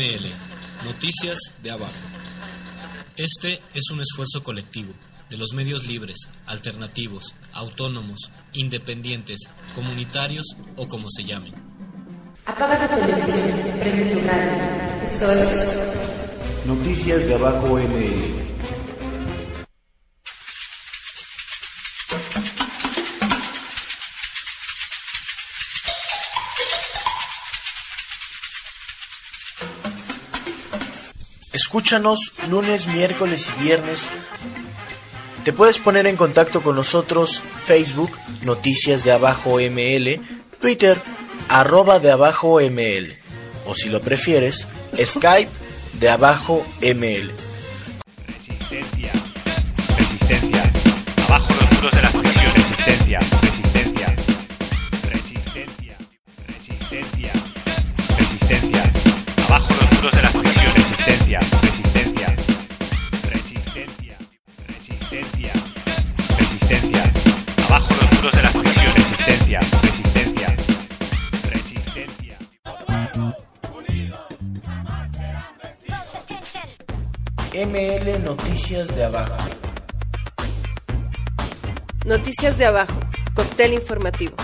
ML, Noticias de Abajo. Este es un esfuerzo colectivo de los medios libres, alternativos, autónomos, independientes, comunitarios o como se llamen. Apaga tu televisión, prende tu radio. Esto es Noticias de Abajo ML. Escúchanos lunes, miércoles y viernes. Te puedes poner en contacto con nosotros Facebook, Noticias de Abajo ML, Twitter, @de Abajo ML, o si lo prefieres, Skype de Abajo ML. Resistencia, resistencia, abajo los muros de las prisiones. Resistencia, resistencia, resistencia, resistencia, resistencia, abajo los muros de las prisiones. Resistencia, resistencia, resistencia, resistencia, resistencia, abajo los muros de las prisiones. Resistencia, resistencia, resistencia. ML Noticias de Abajo. Noticias de Abajo, cóctel informativo.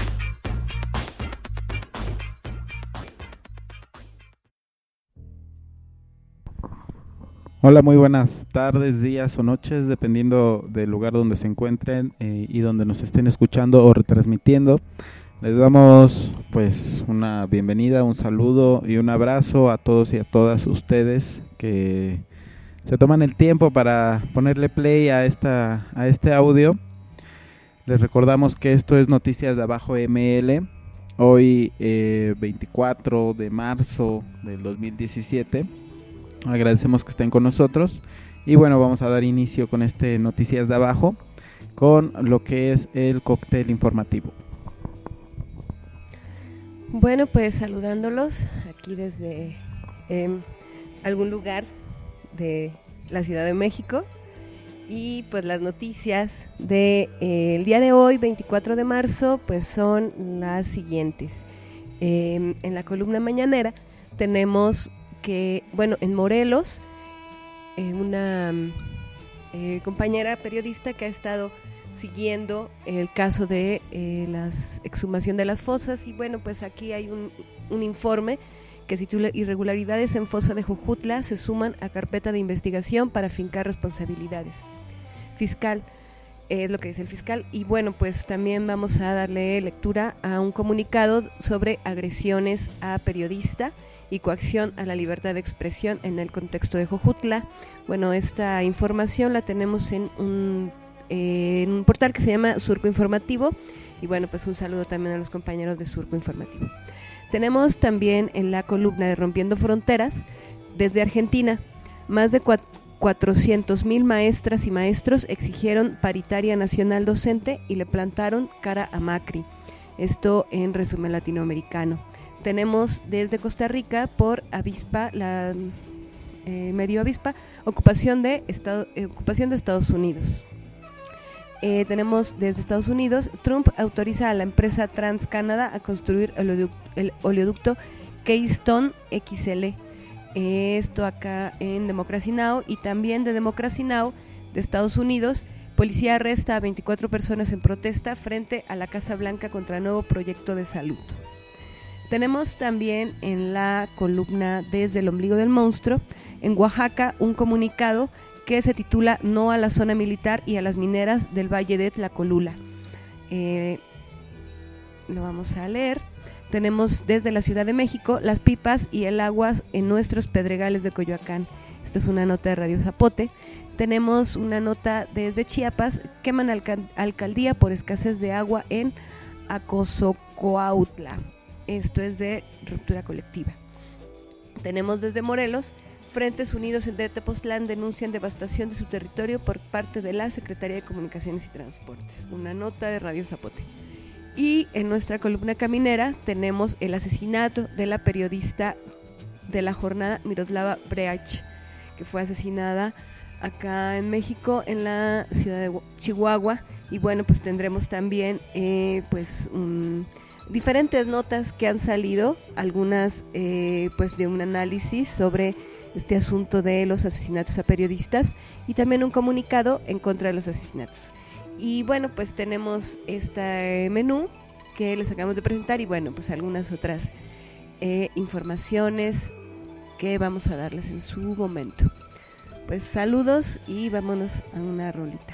Hola, muy buenas tardes, días o noches, dependiendo del lugar donde se encuentren y donde nos estén escuchando o retransmitiendo. Les damos pues una bienvenida, un saludo y un abrazo a todos y a todas ustedes que se toman el tiempo para ponerle play a este audio. Les recordamos que esto es Noticias de Abajo ML. Hoy 24 de marzo del 2017. Agradecemos que estén con nosotros. Y bueno, vamos a dar inicio con este Noticias de Abajo, con lo que es el cóctel informativo. Bueno, pues saludándolos aquí desde algún lugar de la Ciudad de México. Y pues las noticias de el día de hoy, 24 de marzo, pues son las siguientes. En la columna mañanera tenemos que, bueno, en Morelos, una compañera periodista que ha estado siguiendo el caso de la exhumación de las fosas, y bueno, pues aquí hay un informe que se titula Irregularidades en fosa de Jojutla se suman a carpeta de investigación para fincar responsabilidades. Fiscal, es lo que dice el fiscal, y bueno, pues también vamos a darle lectura a un comunicado sobre agresiones a periodista y coacción a la libertad de expresión en el contexto de Jojutla. Bueno, esta información la tenemos en un portal que se llama Surco Informativo, y bueno, pues un saludo también a los compañeros de Surco Informativo. Tenemos también en la columna de Rompiendo Fronteras, desde Argentina, más de 400,000 maestras y maestros exigieron paritaria nacional docente y le plantaron cara a Macri. Esto en resumen latinoamericano. Tenemos desde Costa Rica por Avispa, Medio Avispa, ocupación de Estados Unidos. Tenemos desde Estados Unidos, Trump autoriza a la empresa TransCanada a construir el oleoducto Keystone XL. Esto acá en Democracy Now! Y también de Democracy Now! De Estados Unidos, policía arresta a 24 personas en protesta frente a la Casa Blanca contra nuevo proyecto de salud. Tenemos también en la columna Desde el ombligo del monstruo, en Oaxaca, un comunicado que se titula No a la zona militar y a las mineras del Valle de Tlacolula. Lo vamos a leer. Tenemos desde la Ciudad de México las pipas y el agua en nuestros pedregales de Coyoacán. Esta es una nota de Radio Zapote. Tenemos una nota desde Chiapas, queman alcaldía por escasez de agua en Acosocoautla. Esto es de Ruptura Colectiva. Tenemos desde Morelos, Frentes Unidos en Tepoztlán denuncian devastación de su territorio por parte de la Secretaría de Comunicaciones y Transportes. Una nota de Radio Zapote. Y en nuestra columna caminera tenemos el asesinato de la periodista de La Jornada, Miroslava Breach, que fue asesinada acá en México, en la ciudad de Chihuahua. Y bueno, pues tendremos también pues un diferentes notas que han salido, algunas pues de un análisis sobre este asunto de los asesinatos a periodistas y también un comunicado en contra de los asesinatos. Y bueno, pues tenemos este menú que les acabamos de presentar y bueno, pues algunas otras informaciones que vamos a darles en su momento. Pues saludos y vámonos a una rolita.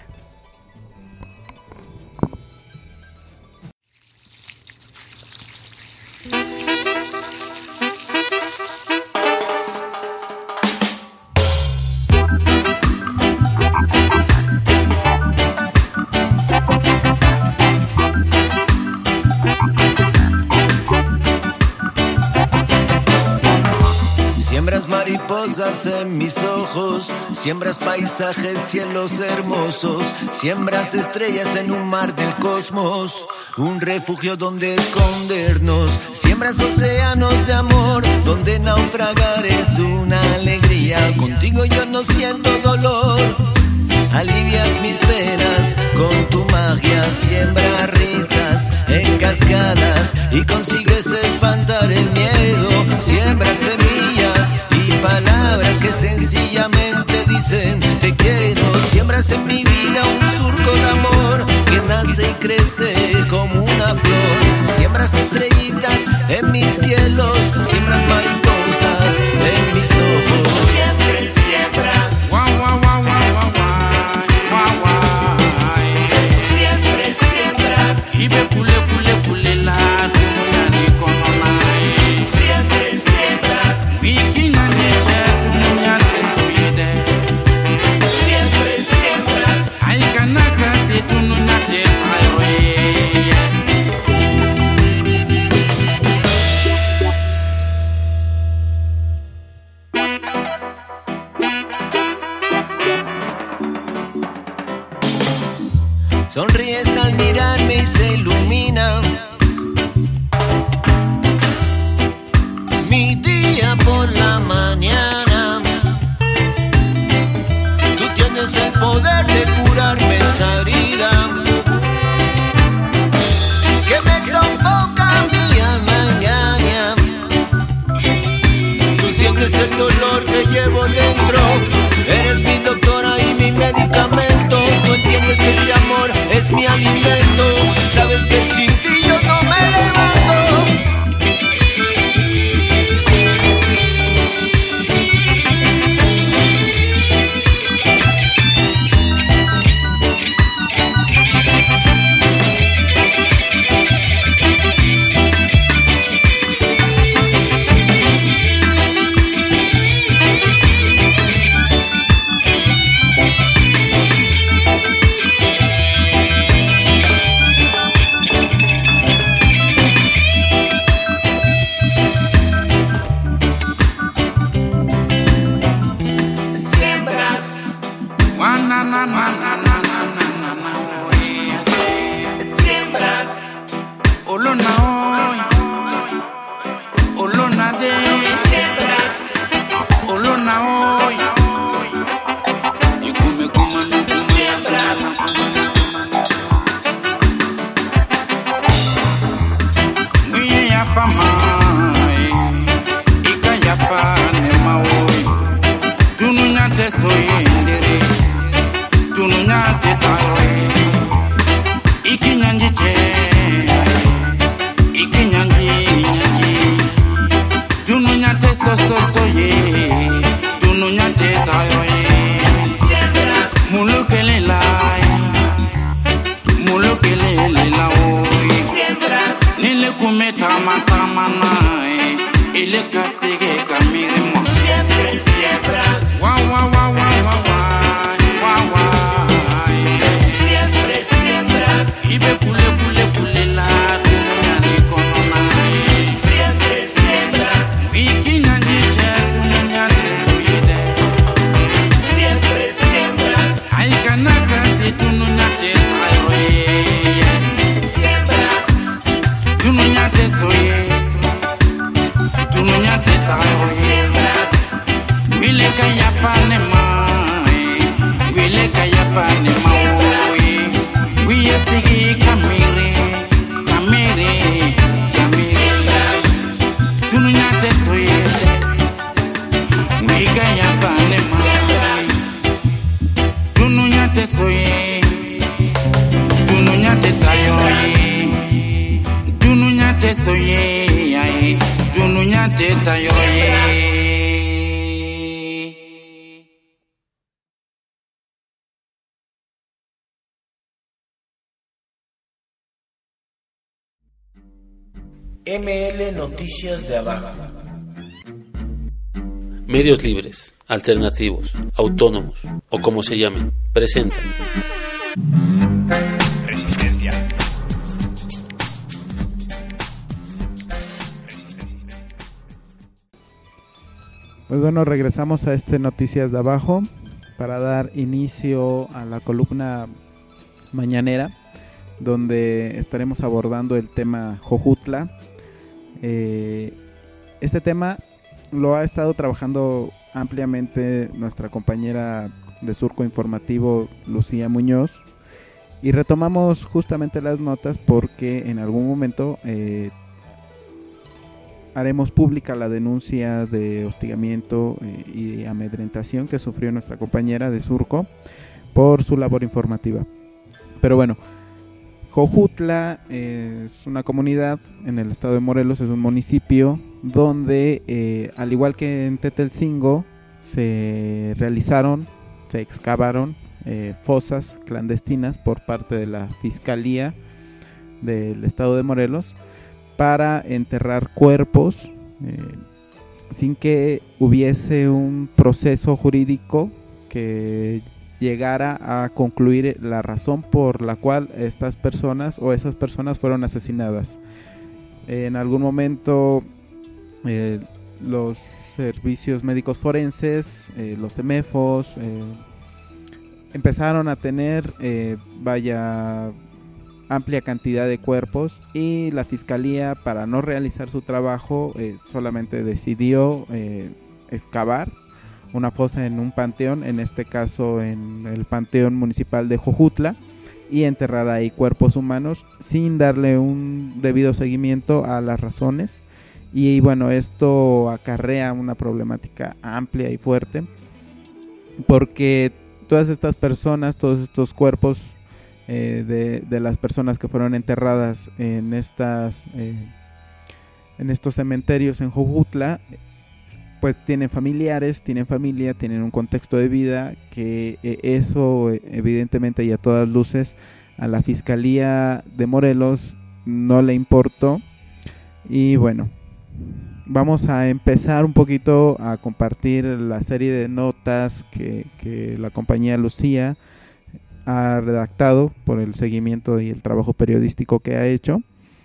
Siembras mariposas en mis ojos, siembras paisajes, cielos hermosos, siembras estrellas en un mar del cosmos, un refugio donde escondernos, siembras océanos de amor, donde naufragar es una alegría, contigo yo no siento dolor, alivias mis penas con tu magia, siembras risas en cascadas y consigues espantar el miedo, siembras semillas y palabras que sencillamente dicen te quiero, siembras en mi vida un surco de amor que nace y crece como una flor, siembras estrellitas en mis cielos, siembras mariposas en mis ojos, siempre siembras. Wow, wow, wow, wow, wow. Siempre siembras y ve cule la tunani kononai. Siempre siembras vikinga neche tunyate suide. Siempre siembras ay kanaka te tunyate tayroye. Sonríes al mirarme y se ilumina mi día por la mañana. Tú tienes el poder de curarme esa herida que me sofoca, mi alma engaña. Tú sientes el dolor que llevo dentro, eres mi doctora y mi medicamento. Tú entiendes que ese amor es mi alimento, sabes que sin ti yo no me levanto. nyate tayoye, dunu nyate soye, dunu nyate tayoye. ML Noticias de Abajo. Medios libres, alternativos, autónomos o como se llamen, presentan Resistencia. Pues bueno, regresamos a este Noticias de Abajo para dar inicio a la columna mañanera, donde estaremos abordando el tema Jojutla. Este tema lo ha estado trabajando ampliamente nuestra compañera de Surco Informativo, Lucía Muñoz, y retomamos justamente las notas porque en algún momento haremos pública la denuncia de hostigamiento y amedrentación que sufrió nuestra compañera de Surco por su labor informativa. Pero bueno, Jojutla es una comunidad en el estado de Morelos, es un municipio donde, al igual que en Tetelcingo, se excavaron fosas clandestinas por parte de la Fiscalía del estado de Morelos para enterrar cuerpos sin que hubiese un proceso jurídico que llegara a concluir la razón por la cual estas personas o esas personas fueron asesinadas. En algún momento los servicios médicos forenses, los CEMEFOS, empezaron a tener amplia cantidad de cuerpos, y la fiscalía, para no realizar su trabajo, solamente decidió excavar una fosa en un panteón, en este caso en el panteón municipal de Jojutla, y enterrar ahí cuerpos humanos sin darle un debido seguimiento a las razones. Y bueno, esto acarrea una problemática amplia y fuerte, porque todas estas personas, todos estos cuerpos de las personas que fueron enterradas en estos cementerios en Jojutla, pues tienen familiares, tienen familia, tienen un contexto de vida que eso evidentemente y a todas luces a la Fiscalía de Morelos no le importó. Y bueno, vamos a empezar un poquito a compartir la serie de notas que la compañía Lucía ha redactado por el seguimiento y el trabajo periodístico que ha hecho,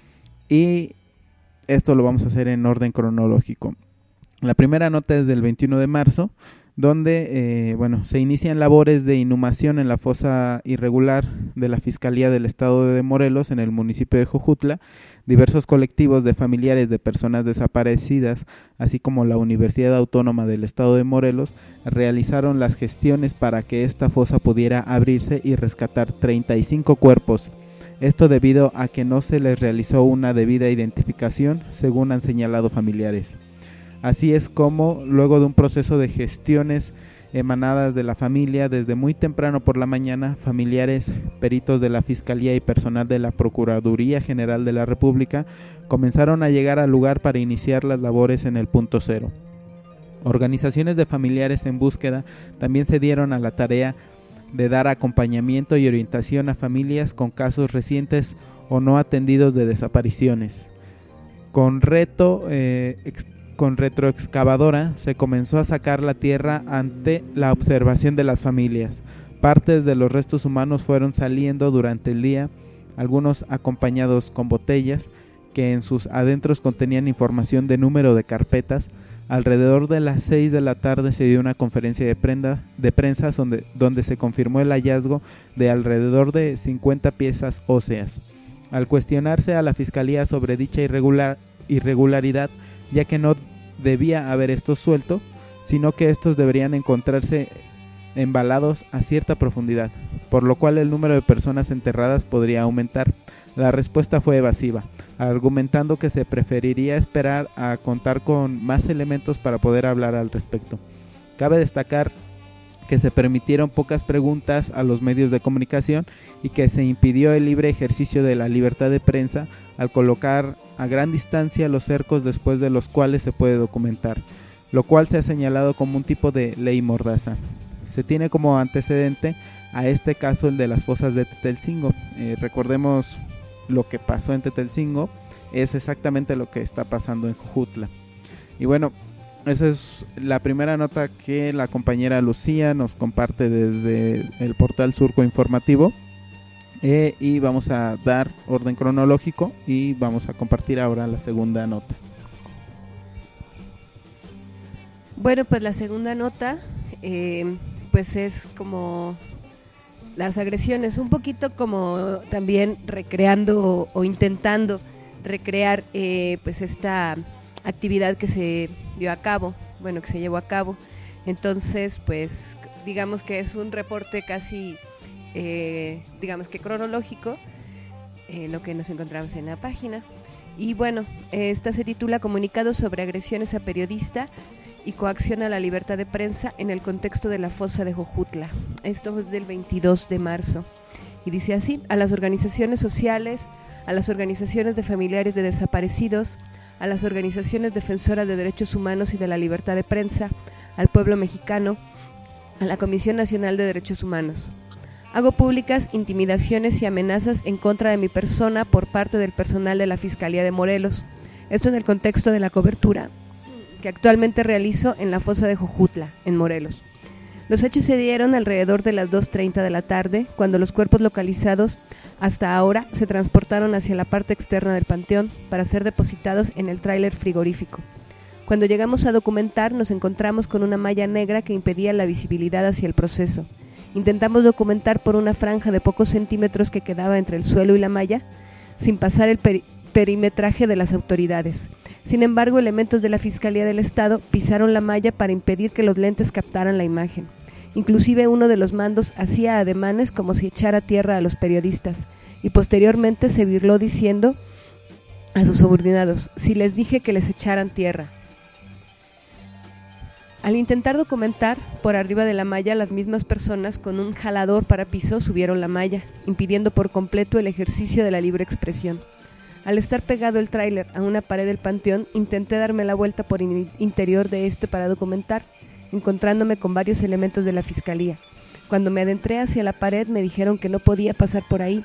y esto lo vamos a hacer en orden cronológico. La primera nota es del 21 de marzo, donde se inician labores de inhumación en la fosa irregular de la Fiscalía del Estado de Morelos en el municipio de Jojutla. Diversos colectivos de familiares de personas desaparecidas, así como la Universidad Autónoma del Estado de Morelos, realizaron las gestiones para que esta fosa pudiera abrirse y rescatar 35 cuerpos. Esto debido a que no se les realizó una debida identificación, según han señalado familiares. Así es como, luego de un proceso de gestiones emanadas de la familia, desde muy temprano por la mañana, familiares, peritos de la Fiscalía y personal de la Procuraduría General de la República comenzaron a llegar al lugar para iniciar las labores en el punto cero. Organizaciones de familiares en búsqueda también se dieron a la tarea de dar acompañamiento y orientación a familias con casos recientes o no atendidos de desapariciones. Con retroexcavadora se comenzó a sacar la tierra ante la observación de las familias. Partes de los restos humanos fueron saliendo durante el día, algunos acompañados con botellas que en sus adentros contenían información de número de carpetas. Alrededor de las 6 de la tarde se dio una conferencia de prensa donde se confirmó el hallazgo de alrededor de 50 piezas óseas. Al cuestionarse a la Fiscalía sobre dicha irregularidad, ya que no debía haber estos sueltos, sino que estos deberían encontrarse embalados a cierta profundidad, por lo cual el número de personas enterradas podría aumentar. La respuesta fue evasiva, argumentando que se preferiría esperar a contar con más elementos para poder hablar al respecto. Cabe destacar que se permitieron pocas preguntas a los medios de comunicación y que se impidió el libre ejercicio de la libertad de prensa al colocar a gran distancia los cercos después de los cuales se puede documentar, lo cual se ha señalado como un tipo de ley mordaza. Se tiene como antecedente a este caso el de las fosas de Tetelcingo. Recordemos lo que pasó en Tetelcingo, es exactamente lo que está pasando en Jojutla. Y bueno, esa es la primera nota que la compañera Lucía nos comparte desde el portal Surco Informativo, y vamos a dar orden cronológico y vamos a compartir ahora la segunda nota. Bueno, pues la segunda nota pues es como las agresiones, un poquito como también recreando o intentando recrear pues esta actividad que se dio a cabo, bueno, que se llevó a cabo. Entonces, pues digamos que es un reporte casi digamos que cronológico, lo que nos encontramos en la página. Y bueno, esta se titula Comunicado sobre agresiones a periodista y coacción a la libertad de prensa en el contexto de la fosa de Jojutla. Esto es del 22 de marzo y dice así: a las organizaciones sociales, a las organizaciones de familiares de desaparecidos, a las organizaciones defensoras de derechos humanos y de la libertad de prensa, al pueblo mexicano, a la Comisión Nacional de Derechos Humanos. Hago públicas intimidaciones y amenazas en contra de mi persona por parte del personal de la Fiscalía de Morelos. Esto en el contexto de la cobertura que actualmente realizo en la fosa de Jojutla, en Morelos. Los hechos se dieron alrededor de las 2:30 de la tarde, cuando los cuerpos localizados hasta ahora se transportaron hacia la parte externa del panteón para ser depositados en el tráiler frigorífico. Cuando llegamos a documentar, nos encontramos con una malla negra que impedía la visibilidad hacia el proceso. Intentamos documentar por una franja de pocos centímetros que quedaba entre el suelo y la malla, sin pasar el perimetraje de las autoridades. Sin embargo, elementos de la Fiscalía del Estado pisaron la malla para impedir que los lentes captaran la imagen. Inclusive uno de los mandos hacía ademanes como si echara tierra a los periodistas, y posteriormente se burló diciendo a sus subordinados: si les dije que les echaran tierra. Al intentar documentar por arriba de la malla, las mismas personas con un jalador para piso subieron la malla, impidiendo por completo el ejercicio de la libre expresión. Al estar pegado el tráiler a una pared del panteón, intenté darme la vuelta por el interior de este para documentar, encontrándome con varios elementos de la Fiscalía. Cuando me adentré hacia la pared, me dijeron que no podía pasar por ahí,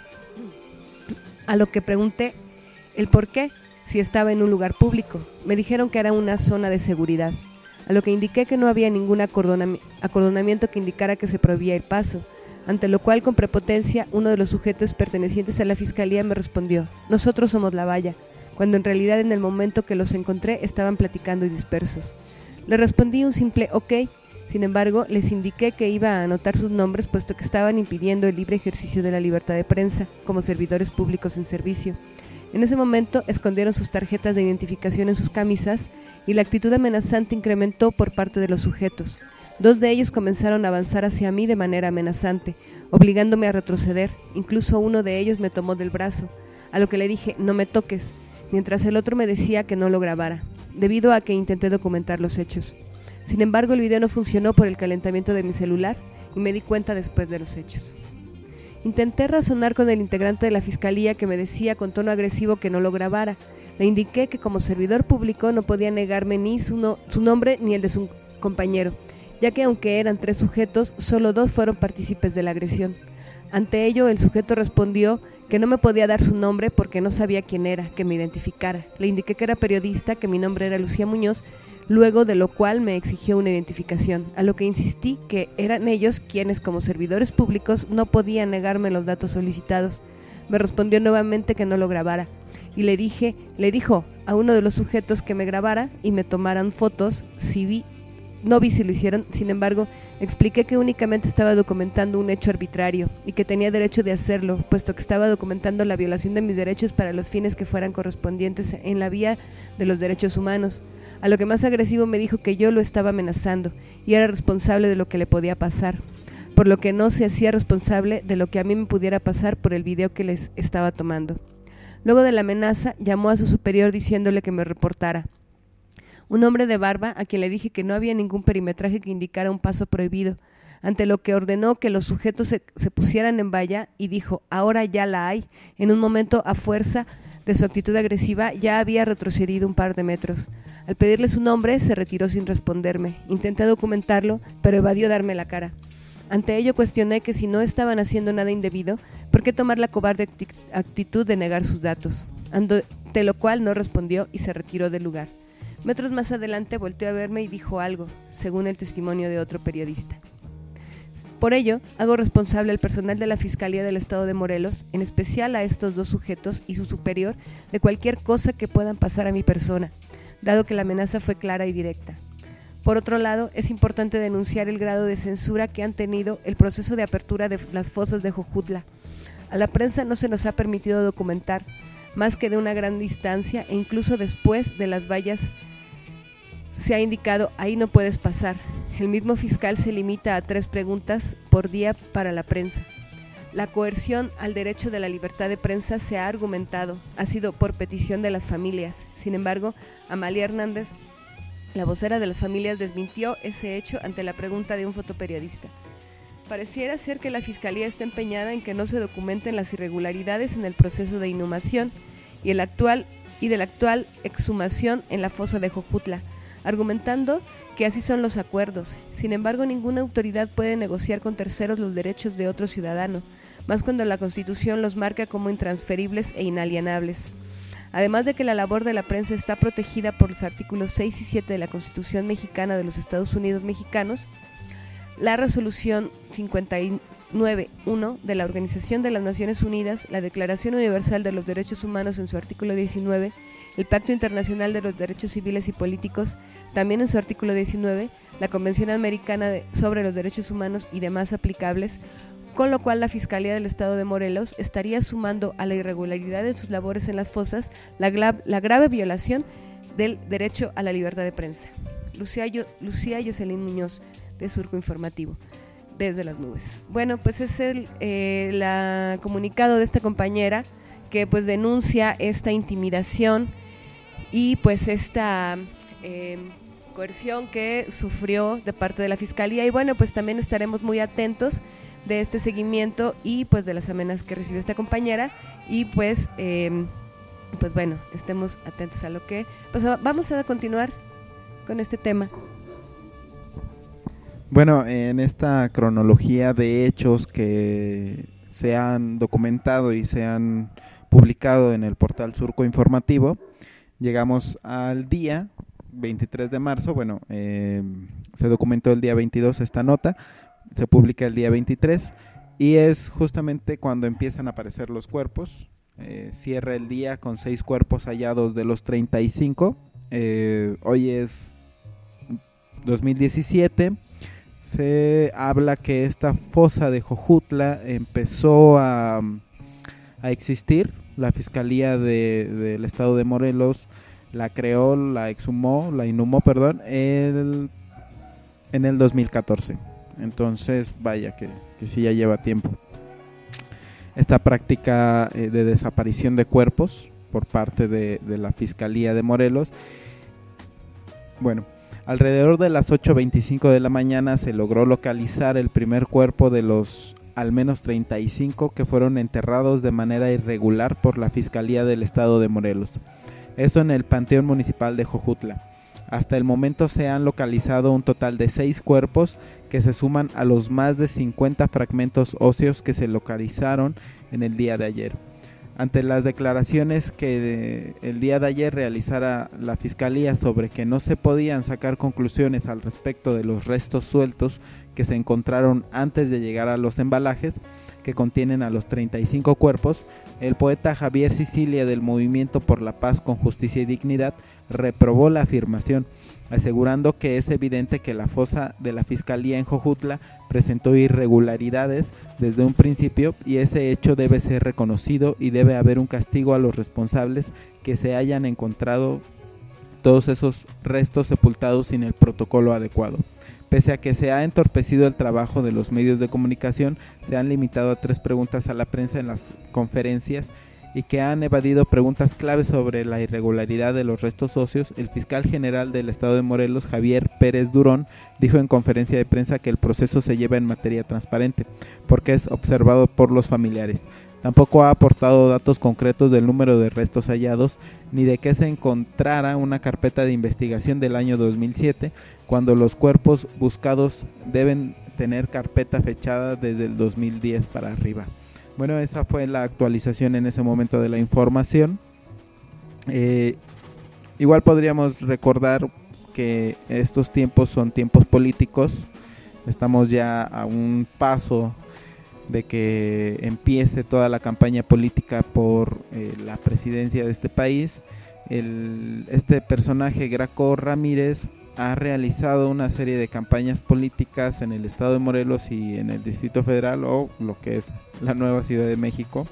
a lo que pregunté el por qué, si estaba en un lugar público. Me dijeron que era una zona de seguridad, a lo que indiqué que no había ningún acordonamiento que indicara que se prohibía el paso, ante lo cual con prepotencia uno de los sujetos pertenecientes a la Fiscalía me respondió: nosotros somos la valla, cuando en realidad en el momento que los encontré estaban platicando y dispersos. Le respondí un simple ok. Sin embargo, les indiqué que iba a anotar sus nombres, puesto que estaban impidiendo el libre ejercicio de la libertad de prensa como servidores públicos en servicio. En ese momento escondieron sus tarjetas de identificación en sus camisas y la actitud amenazante incrementó por parte de los sujetos. Dos de ellos comenzaron a avanzar hacia mí de manera amenazante, obligándome a retroceder. Incluso uno de ellos me tomó del brazo, a lo que le dije: no me toques, mientras el otro me decía que no lo grabara, debido a que intenté documentar los hechos. Sin embargo, el video no funcionó por el calentamiento de mi celular y me di cuenta después de los hechos. Intenté razonar con el integrante de la Fiscalía, que me decía con tono agresivo que no lo grabara. Le indiqué que como servidor público no podía negarme ni su nombre ni el de su compañero, ya que aunque eran 3 sujetos, solo 2 fueron partícipes de la agresión. Ante ello, el sujeto respondió que no me podía dar su nombre porque no sabía quién era, que me identificara. Le indiqué que era periodista, que mi nombre era Lucía Muñoz, luego de lo cual me exigió una identificación, a lo que insistí que eran ellos quienes como servidores públicos no podían negarme los datos solicitados. Me respondió nuevamente que no lo grabara, y le dijo a uno de los sujetos que me grabara y me tomaran fotos. No vi si lo hicieron. Sin embargo, expliqué que únicamente estaba documentando un hecho arbitrario y que tenía derecho de hacerlo, puesto que estaba documentando la violación de mis derechos para los fines que fueran correspondientes en la vía de los derechos humanos. A lo que más agresivo me dijo que yo lo estaba amenazando y era responsable de lo que le podía pasar, por lo que no se hacía responsable de lo que a mí me pudiera pasar por el video que les estaba tomando. Luego de la amenaza, llamó a su superior diciéndole que me reportara. Un hombre de barba, a quien le dije que no había ningún perimetraje que indicara un paso prohibido, ante lo que ordenó que los sujetos se pusieran en valla y dijo: ahora ya la hay. En un momento, a fuerza de su actitud agresiva, ya había retrocedido un par de metros. Al pedirle su nombre, se retiró sin responderme. Intenté documentarlo, pero evadió darme la cara. Ante ello cuestioné que si no estaban haciendo nada indebido, ¿por qué tomar la cobarde actitud de negar sus datos? Ante lo cual no respondió y se retiró del lugar. Metros más adelante volteó a verme y dijo algo, según el testimonio de otro periodista. Por ello, hago responsable al personal de la Fiscalía del Estado de Morelos, en especial a estos dos sujetos y su superior, de cualquier cosa que puedan pasar a mi persona, dado que la amenaza fue clara y directa. Por otro lado, es importante denunciar el grado de censura que han tenido el proceso de apertura de las fosas de Jojutla. A la prensa no se nos ha permitido documentar, más que de una gran distancia, e incluso después de las vallas se ha indicado: ahí no puedes pasar. El mismo fiscal se limita a 3 preguntas por día para la prensa. La coerción al derecho de la libertad de prensa se ha argumentado, ha sido por petición de las familias. Sin embargo, Amalia Hernández, la vocera de las familias, desmintió ese hecho ante la pregunta de un fotoperiodista. Pareciera ser que la Fiscalía está empeñada en que no se documenten las irregularidades en el proceso de inhumación y de la actual exhumación en la fosa de Jojutla, argumentando que así son los acuerdos. Sin embargo, ninguna autoridad puede negociar con terceros los derechos de otro ciudadano, más cuando la Constitución los marca como intransferibles e inalienables. Además de que la labor de la prensa está protegida por los artículos 6 y 7 de la Constitución Mexicana de los Estados Unidos Mexicanos, la Resolución 59.1 de la Organización de las Naciones Unidas, la Declaración Universal de los Derechos Humanos en su artículo 19, el Pacto Internacional de los Derechos Civiles y Políticos, también en su artículo 19, la Convención Americana sobre los Derechos Humanos y demás aplicables, con lo cual la Fiscalía del Estado de Morelos estaría sumando a la irregularidad de sus labores en las fosas la grave violación del derecho a la libertad de prensa. Lucía Jocelyn Muñoz, de Surco Informativo, desde las nubes. Bueno, pues es el comunicado de esta compañera que pues denuncia esta intimidación y pues esta coerción que sufrió de parte de la Fiscalía, y bueno, pues también estaremos muy atentos de este seguimiento y pues de las amenazas que recibió esta compañera, y pues bueno, estemos atentos a lo que pues vamos a continuar con este tema. Bueno, en esta cronología de hechos que se han documentado y se han publicado en el portal Surco Informativo, llegamos al día 23 de marzo. Bueno, se documentó el día 22 esta nota, se publica el día 23 y es justamente cuando empiezan a aparecer los cuerpos. Cierra el día con 6 cuerpos hallados de los 35. Hoy es 2017. Se habla que esta fosa de Jojutla empezó a existir. La Fiscalía del Estado de Morelos la creó, la inhumó, en el 2014. Entonces, vaya que sí ya lleva tiempo. Esta práctica de desaparición de cuerpos por parte de la Fiscalía de Morelos. Bueno, alrededor de las 8:25 de la mañana se logró localizar el primer cuerpo de los al menos 35 que fueron enterrados de manera irregular por la Fiscalía del Estado de Morelos. Esto en el Panteón Municipal de Jojutla. Hasta el momento se han localizado un total de 6 cuerpos que se suman a los más de 50 fragmentos óseos que se localizaron en el día de ayer. Ante las declaraciones que el día de ayer realizara la Fiscalía sobre que no se podían sacar conclusiones al respecto de los restos sueltos que se encontraron antes de llegar a los embalajes que contienen a los 35 cuerpos, el poeta Javier Sicilia del Movimiento por la Paz con Justicia y Dignidad reprobó la afirmación, asegurando que es evidente que la fosa de la Fiscalía en Jojutla presentó irregularidades desde un principio y ese hecho debe ser reconocido y debe haber un castigo a los responsables que se hayan encontrado todos esos restos sepultados sin el protocolo adecuado. Pese a que se ha entorpecido el trabajo de los medios de comunicación, se han limitado a 3 preguntas a la prensa en las conferencias y que han evadido preguntas claves sobre la irregularidad de los restos óseos, el fiscal general del estado de Morelos, Javier Pérez Durón, dijo en conferencia de prensa que el proceso se lleva en materia transparente, porque es observado por los familiares. Tampoco ha aportado datos concretos del número de restos hallados, ni de que se encontrara una carpeta de investigación del año 2007, cuando los cuerpos buscados deben tener carpeta fechada desde el 2010 para arriba. Bueno, esa fue la actualización en ese momento de la información. Igual podríamos recordar que estos tiempos son tiempos políticos. Estamos ya a un paso de que empiece toda la campaña política por la presidencia de este país. Este personaje, Graco Ramírez, ha realizado una serie de campañas políticas en el estado de Morelos y en el Distrito Federal, o lo que es la nueva Ciudad de México,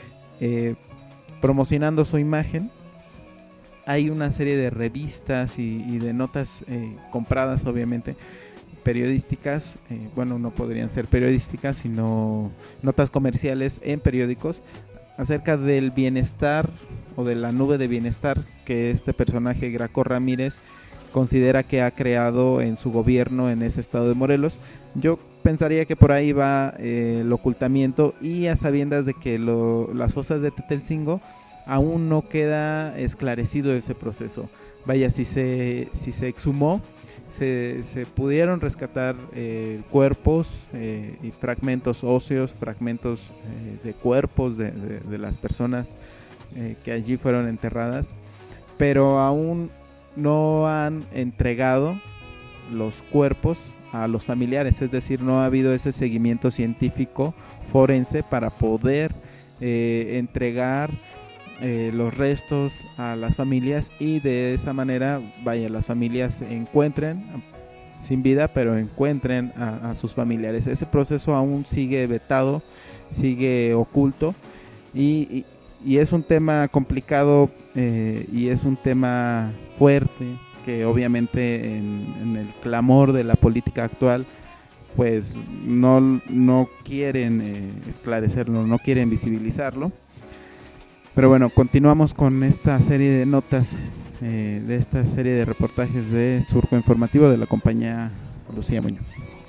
promocionando su imagen. Hay una serie de revistas y de notas compradas, obviamente, periodísticas, bueno, no podrían ser periodísticas, sino notas comerciales en periódicos acerca del bienestar o de la nube de bienestar que este personaje, Graco Ramírez, considera que ha creado en su gobierno en ese estado de Morelos. Yo pensaría que por ahí va el ocultamiento, y a sabiendas de que las fosas de Tetelcingo aún no queda esclarecido ese proceso. Vaya, si se exhumó, se pudieron rescatar cuerpos y fragmentos óseos, fragmentos de cuerpos de las personas que allí fueron enterradas, pero aún no han entregado los cuerpos a los familiares, es decir, no ha habido ese seguimiento científico forense para poder entregar los restos a las familias, y de esa manera, vaya, las familias encuentren, sin vida, pero encuentren a sus familiares. Ese proceso aún sigue vetado, sigue oculto, y es un tema complicado, y es un tema fuerte que obviamente en el clamor de la política actual pues no quieren esclarecerlo, no quieren visibilizarlo. Pero bueno, continuamos con esta serie de notas, de esta serie de reportajes de Surco Informativo de la compañía Lucía Muñoz.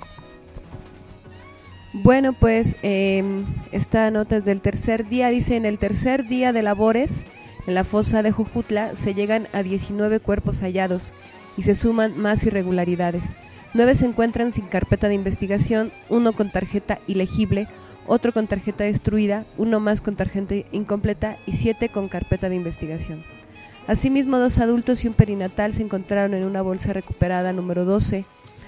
Bueno, pues esta nota es del tercer día. Dice: en el tercer día de labores en la fosa de Jojutla se llegan a 19 cuerpos hallados y se suman más irregularidades. 9 se encuentran sin carpeta de investigación, 1 con tarjeta ilegible, otro con tarjeta destruida, 1 más con tarjeta incompleta y 7 con carpeta de investigación. Asimismo, 2 adultos y un perinatal se encontraron en una bolsa recuperada número 12,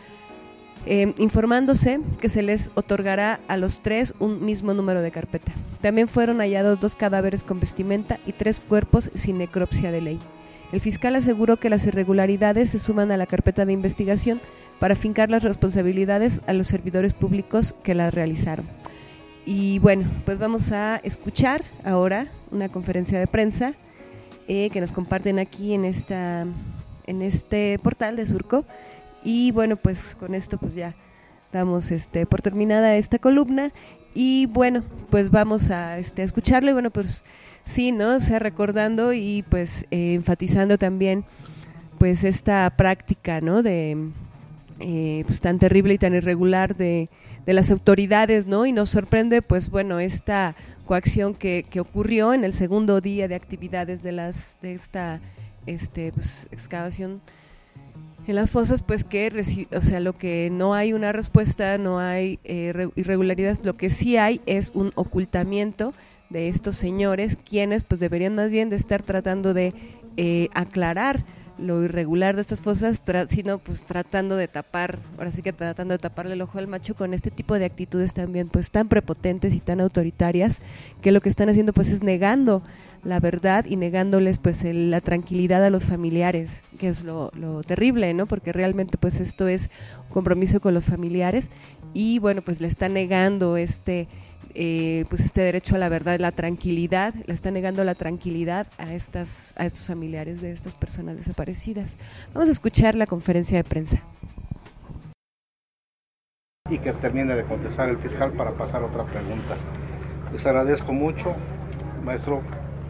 informándose que se les otorgará a los 3 un mismo número de carpeta. También fueron hallados 2 cadáveres con vestimenta y 3 cuerpos sin necropsia de ley. El fiscal aseguró que las irregularidades se suman a la carpeta de investigación para fincar las responsabilidades a los servidores públicos que las realizaron. Y bueno, pues vamos a escuchar ahora una conferencia de prensa que nos comparten aquí en este portal de Surco. Y bueno, pues con esto pues ya damos por terminada esta columna, y bueno, pues vamos a escucharlo. Y bueno, pues sí, ¿no? O sea, recordando y pues enfatizando también pues esta práctica, ¿no? De pues tan terrible y tan irregular de las autoridades, ¿no? Y nos sorprende pues bueno esta coacción que ocurrió en el segundo día de actividades de esta pues excavación en las fosas, pues que o sea, lo que no hay una respuesta, no hay irregularidades, lo que sí hay es un ocultamiento de estos señores, quienes pues deberían más bien de estar tratando de aclarar lo irregular de estas fosas, sino pues tratando de tapar, ahora sí que tratando de taparle el ojo al macho con este tipo de actitudes también pues tan prepotentes y tan autoritarias, que lo que están haciendo pues es negando la verdad y negándoles pues la tranquilidad a los familiares, que es lo terrible, ¿no? Porque realmente pues esto es un compromiso con los familiares, y bueno, pues le están negando pues este derecho a la verdad, la tranquilidad, le está negando la tranquilidad a estos familiares de estas personas desaparecidas. Vamos a escuchar la conferencia de prensa. Y que termine de contestar el fiscal para pasar a otra pregunta. Les agradezco mucho, maestro,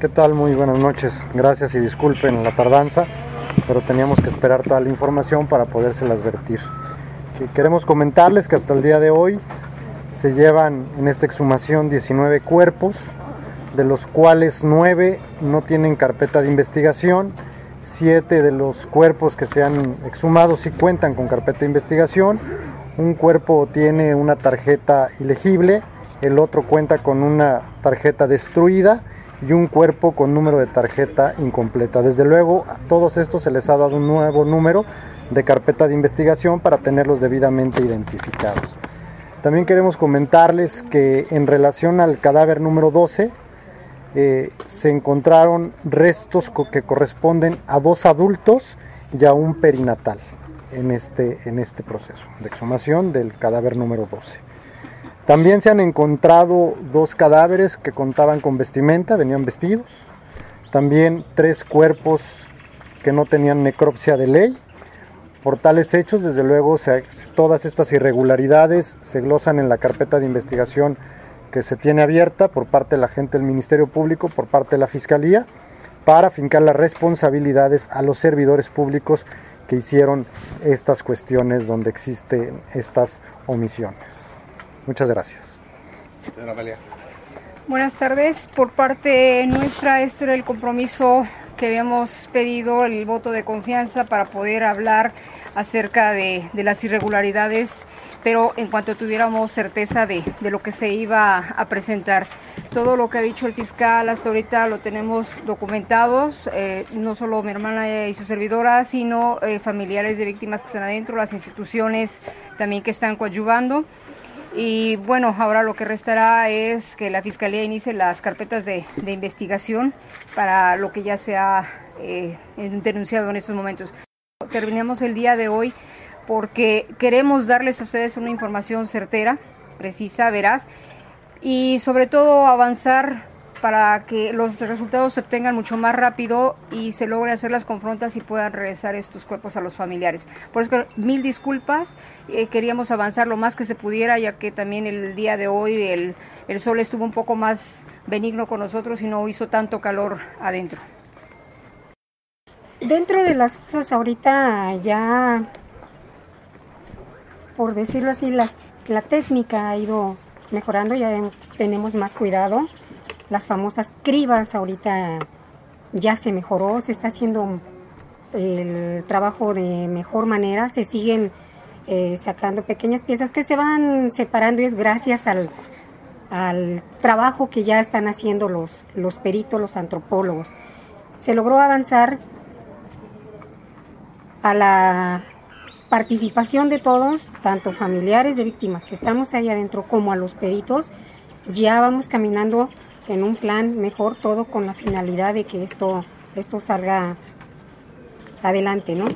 ¿Qué tal? Muy buenas noches. Gracias y disculpen la tardanza, pero teníamos que esperar toda la información para podérselas vertir. Queremos comentarles que hasta el día de hoy se llevan en esta exhumación 19 cuerpos, de los cuales 9 no tienen carpeta de investigación, 7 de los cuerpos que se han exhumado sí cuentan con carpeta de investigación, un cuerpo tiene una tarjeta ilegible, el otro cuenta con una tarjeta destruida y un cuerpo con número de tarjeta incompleta. Desde luego a todos estos se les ha dado un nuevo número de carpeta de investigación para tenerlos debidamente identificados. También queremos comentarles que en relación al cadáver número 12 se encontraron restos que corresponden a 2 adultos y a un perinatal en este proceso de exhumación del cadáver número 12. También se han encontrado 2 cadáveres que contaban con vestimenta, venían vestidos. También 3 cuerpos que no tenían necropsia de ley. Por tales hechos, desde luego, todas estas irregularidades se glosan en la carpeta de investigación que se tiene abierta por parte de la gente del Ministerio Público, por parte de la Fiscalía, para fincar las responsabilidades a los servidores públicos que hicieron estas cuestiones donde existen estas omisiones. Muchas gracias. Señora Amelia. Buenas tardes. Por parte nuestra, este era el compromiso que habíamos pedido, el voto de confianza para poder hablar acerca de las irregularidades, pero en cuanto tuviéramos certeza de lo que se iba a presentar. Todo lo que ha dicho el fiscal hasta ahorita lo tenemos documentados, no solo mi hermana y su servidora, sino familiares de víctimas que están adentro, las instituciones también que están coadyuvando. Y bueno, ahora lo que restará es que la Fiscalía inicie las carpetas de investigación para lo que ya se ha denunciado en estos momentos. Terminamos el día de hoy porque queremos darles a ustedes una información certera, precisa, veraz, y sobre todo avanzar para que los resultados se obtengan mucho más rápido y se logre hacer las confrontas y puedan regresar estos cuerpos a los familiares. Por eso, 1000 disculpas, queríamos avanzar lo más que se pudiera, ya que también el día de hoy el sol estuvo un poco más benigno con nosotros y no hizo tanto calor adentro. Dentro de las cosas ahorita ya, por decirlo así, la técnica ha ido mejorando, ya tenemos más cuidado. Las famosas cribas ahorita ya se mejoró, se está haciendo el trabajo de mejor manera, se siguen sacando pequeñas piezas que se van separando y es gracias al trabajo que ya están haciendo los peritos, los antropólogos. Se logró avanzar a la participación de todos, tanto familiares de víctimas que estamos ahí adentro como a los peritos. Ya vamos caminando en un plan mejor, todo con la finalidad de que esto salga adelante, ¿no?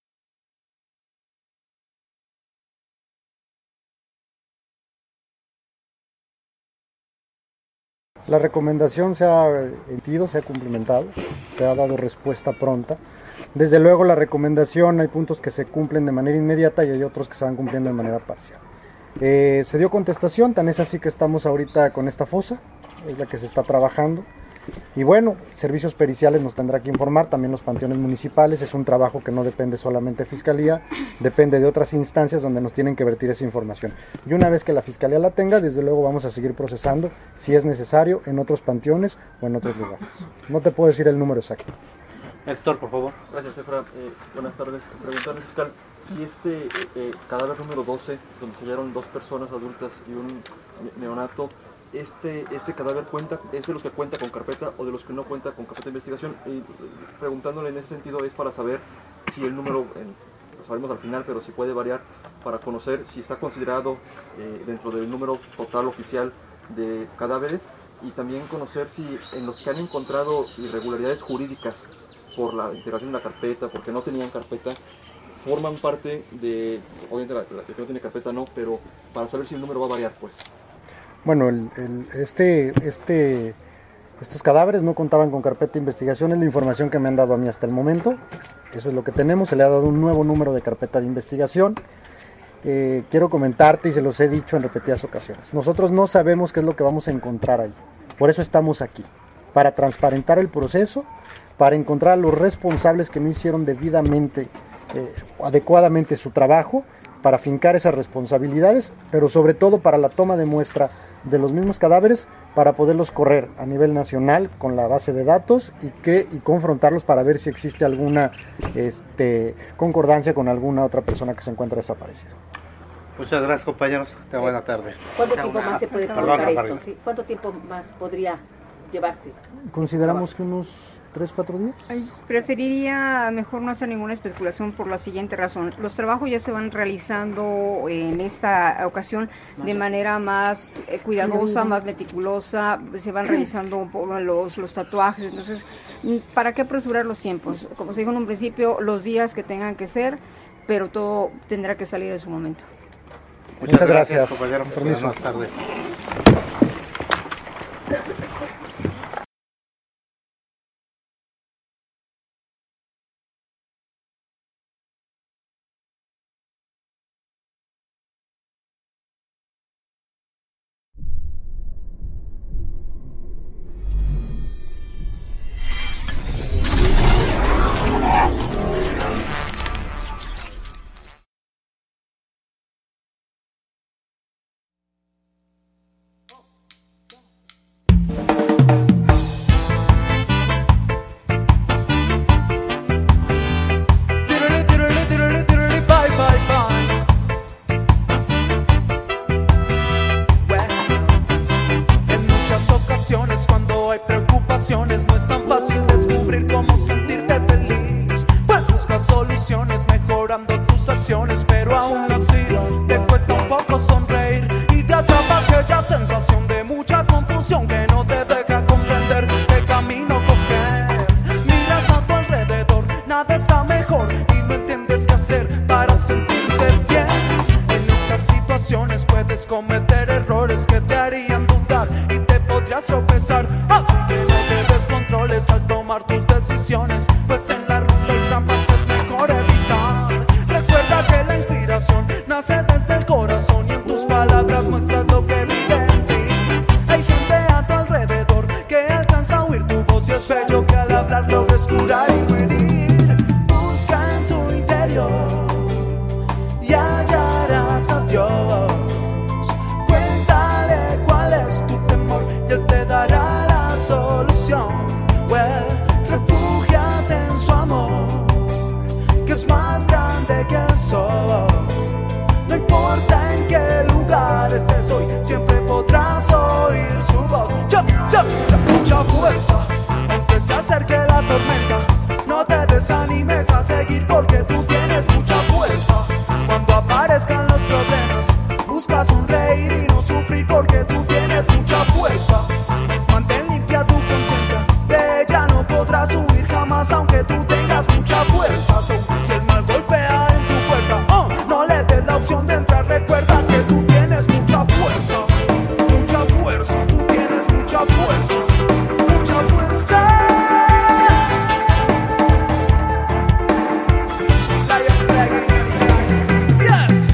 La recomendación se ha emitido, se ha cumplimentado, se ha dado respuesta pronta. Desde luego la recomendación, hay puntos que se cumplen de manera inmediata y hay otros que se van cumpliendo de manera parcial. Se dio contestación, tan es así que estamos ahorita con esta fosa, es la que se está trabajando. Y bueno, servicios periciales nos tendrá que informar, también los panteones municipales, es un trabajo que no depende solamente de Fiscalía, depende de otras instancias donde nos tienen que vertir esa información. Y una vez que la Fiscalía la tenga, desde luego vamos a seguir procesando, si es necesario, en otros panteones o en otros lugares. No te puedo decir el número exacto. Héctor, por favor. Gracias, Efra. Buenas tardes. Preguntarle, fiscal, si este cadáver número 12, donde se hallaron 2 personas adultas y un neonato, este cadáver es de los que cuenta con carpeta o de los que no cuenta con carpeta de investigación, y preguntándole en ese sentido es para saber si el número, lo sabemos al final, pero si puede variar para conocer si está considerado dentro del número total oficial de cadáveres, y también conocer si en los que han encontrado irregularidades jurídicas por la integración de la carpeta, porque no tenían carpeta, forman parte de, obviamente la que no tiene carpeta no, pero para saber si el número va a variar, pues. Bueno, estos cadáveres no contaban con carpeta de investigación, es la información que me han dado a mí hasta el momento. Eso es lo que tenemos, se le ha dado un nuevo número de carpeta de investigación. Quiero comentarte, y se los he dicho en repetidas ocasiones, nosotros no sabemos qué es lo que vamos a encontrar ahí, por eso estamos aquí. para transparentar el proceso, para encontrar a los responsables que no hicieron debidamente, adecuadamente su trabajo, para fincar esas responsabilidades, pero sobre todo para la toma de muestra de los mismos cadáveres, para poderlos correr a nivel nacional con la base de datos y confrontarlos para ver si existe alguna concordancia con alguna otra persona que se encuentra desaparecida. Muchas gracias, compañeros. Buena tarde. ¿Cuánto tiempo más se puede prolongar esto? ¿Sí? ¿Cuánto tiempo más podría llevarse? Consideramos que unos 3-4 días. Preferiría mejor no hacer ninguna especulación por la siguiente razón. Los trabajos ya se van realizando en esta ocasión de manera más cuidadosa, más meticulosa, se van realizando un poco los tatuajes, entonces, ¿para qué apresurar los tiempos? Como se dijo en un principio, los días que tengan que ser, pero todo tendrá que salir en su momento. Muchas gracias, compañero. Buenas tardes. No es tan fácil descubrir cómo sentirte feliz, pues buscas soluciones mejorando tus acciones, pero aún así te cuesta un poco sonreír y te atrapa aquella sensación de mucha confusión que no te deja comprender qué camino coger. Miras a tu alrededor, nada está mejor y no entiendes qué hacer para sentirte bien. En esas situaciones puedes cometer errores que te harían dudar y te podrías tropezar, así que no te descontroles al tomar tus decisiones, pues en la ruta hay trampas que es mejor evitar. Recuerda que la inspiración nace desde el corazón y en tus palabras muestras lo que vive en ti. Hay gente a tu alrededor que alcanza a oír tu voz y es bello que al hablar logres curar y no herir. Busca en tu interior y hallarás a Dios. Cuéntale cuál es tu temor y Él te dará la solución. Well, refúgiate en su amor, que es más grande que el sol. No importa en qué lugar estés hoy, siempre podrás oír su voz. Mucha fuerza, aunque se acerque la tormenta. No te desanimes a seguir porque tú tienes mucha fuerza. Cuando aparezcan los problemas, busca sonreír y no sufrir porque tú tienes mucha fuerza. Mantén limpia tu conciencia, de ella no podrás huir jamás aunque tú tengas mucha fuerza. Si el mal golpea en tu puerta, no le des la opción de entrar. Recuerda que tú tienes mucha fuerza, tú tienes mucha fuerza, mucha fuerza. Yes.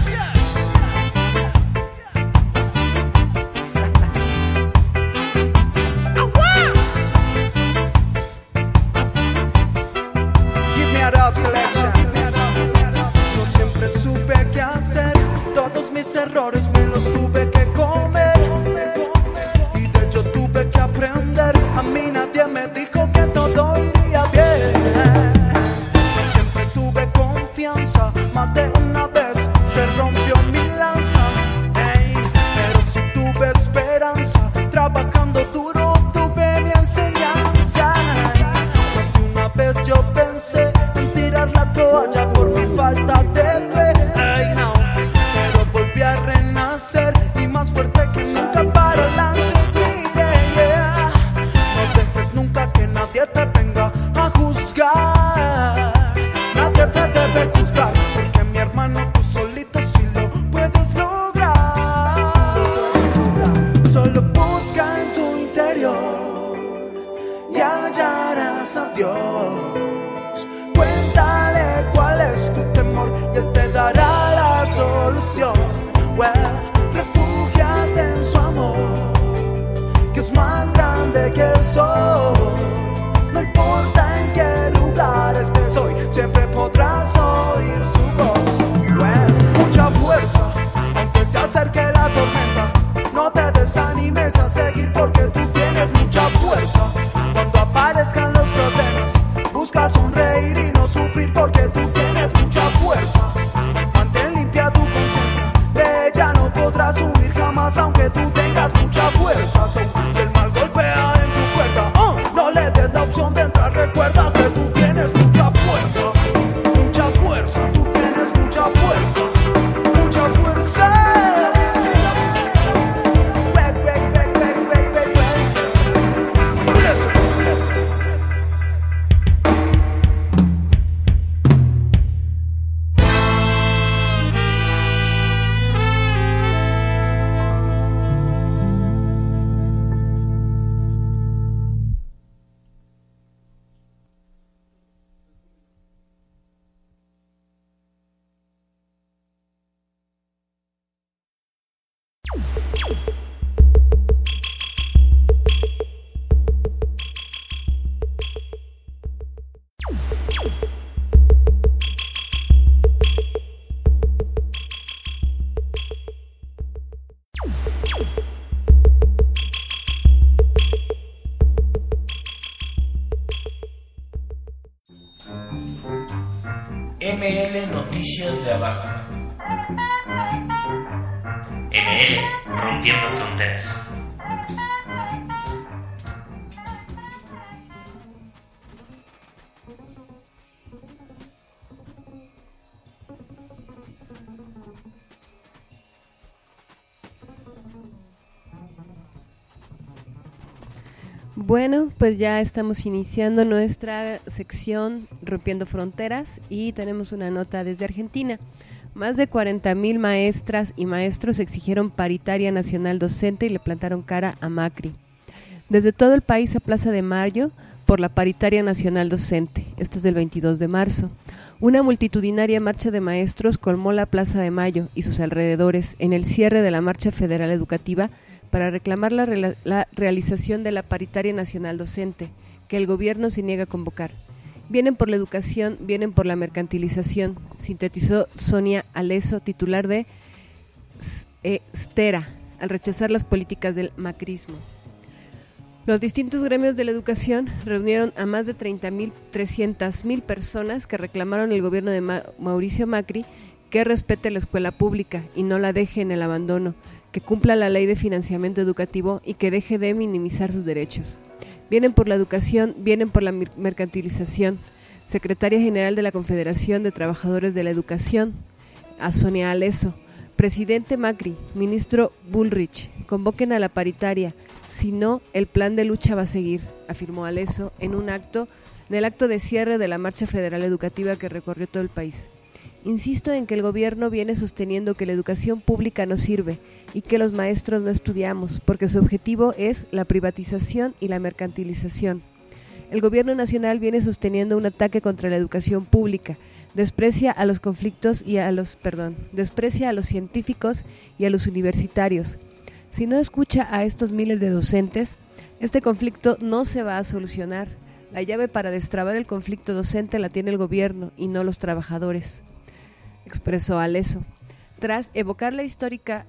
Give me a rap selection. No siempre supe qué hacer, todos mis errores me los tuve que comer y de ello tuve que aprender. A mí nadie me dijo que todo iría bien. No siempre tuve confianza, más de una vez se rompió mi lanza. Pero si tuve esperanza, trabajando duro tuve mi enseñanza. Más de una vez yo pensé en tirar la toalla por mi falta de fe. No, pero volví a renacer y más fuerte que nunca para adelante. No dejes nunca que nadie te venga a juzgar. Nadie te debe juzgar, porque mi hermano tú solito sí lo puedes lograr. Solo busca en tu interior y hallarás a Dios. Cuéntale cuál es tu temor y Él te dará la solución. Well, refúgiate en su amor, que es más grande que el sol. ML Noticias de Abajo. ML Rompiendo Fronteras. Bueno, pues ya estamos iniciando nuestra sección Rompiendo Fronteras y tenemos una nota desde Argentina. Más de 40,000 maestras y maestros exigieron paritaria nacional docente y le plantaron cara a Macri. Desde todo el país a Plaza de Mayo por la paritaria nacional docente. Esto es del 22 de marzo. Una multitudinaria marcha de maestros colmó la Plaza de Mayo y sus alrededores en el cierre de la Marcha Federal Educativa para reclamar la realización de la paritaria nacional docente, que el gobierno se niega a convocar. Vienen por la educación, vienen por la mercantilización, sintetizó Sonia Aleso, titular de Stera, al rechazar las políticas del macrismo. Los distintos gremios de la educación reunieron a más de 300,000 personas que reclamaron al gobierno de Mauricio Macri que respete la escuela pública y no la deje en el abandono, que cumpla la ley de financiamiento educativo y que deje de minimizar sus derechos. Vienen por la educación, vienen por la mercantilización. Secretaria General de la Confederación de Trabajadores de la Educación, a Sonia Aleso. Presidente Macri, ministro Bullrich, convoquen a la paritaria, si no, el plan de lucha va a seguir, afirmó Aleso en el acto de cierre de la Marcha Federal Educativa que recorrió todo el país. Insisto en que el gobierno viene sosteniendo que la educación pública no sirve y que los maestros no estudiamos, porque su objetivo es la privatización y la mercantilización. El gobierno nacional viene sosteniendo un ataque contra la educación pública, desprecia a los científicos y a los universitarios. Si no escucha a estos miles de docentes, este conflicto no se va a solucionar. La llave para destrabar el conflicto docente la tiene el gobierno y no los trabajadores, expresó Aleso. Tras evocar la historia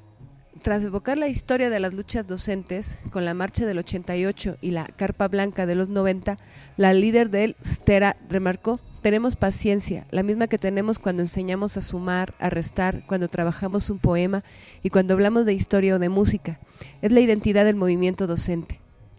de las luchas docentes con la marcha del 88 y la carpa blanca de los 90, la líder del Stera remarcó: tenemos paciencia, la misma que tenemos cuando enseñamos a sumar, a restar, cuando trabajamos un poema y cuando hablamos de historia o de música. Es la identidad del movimiento docente.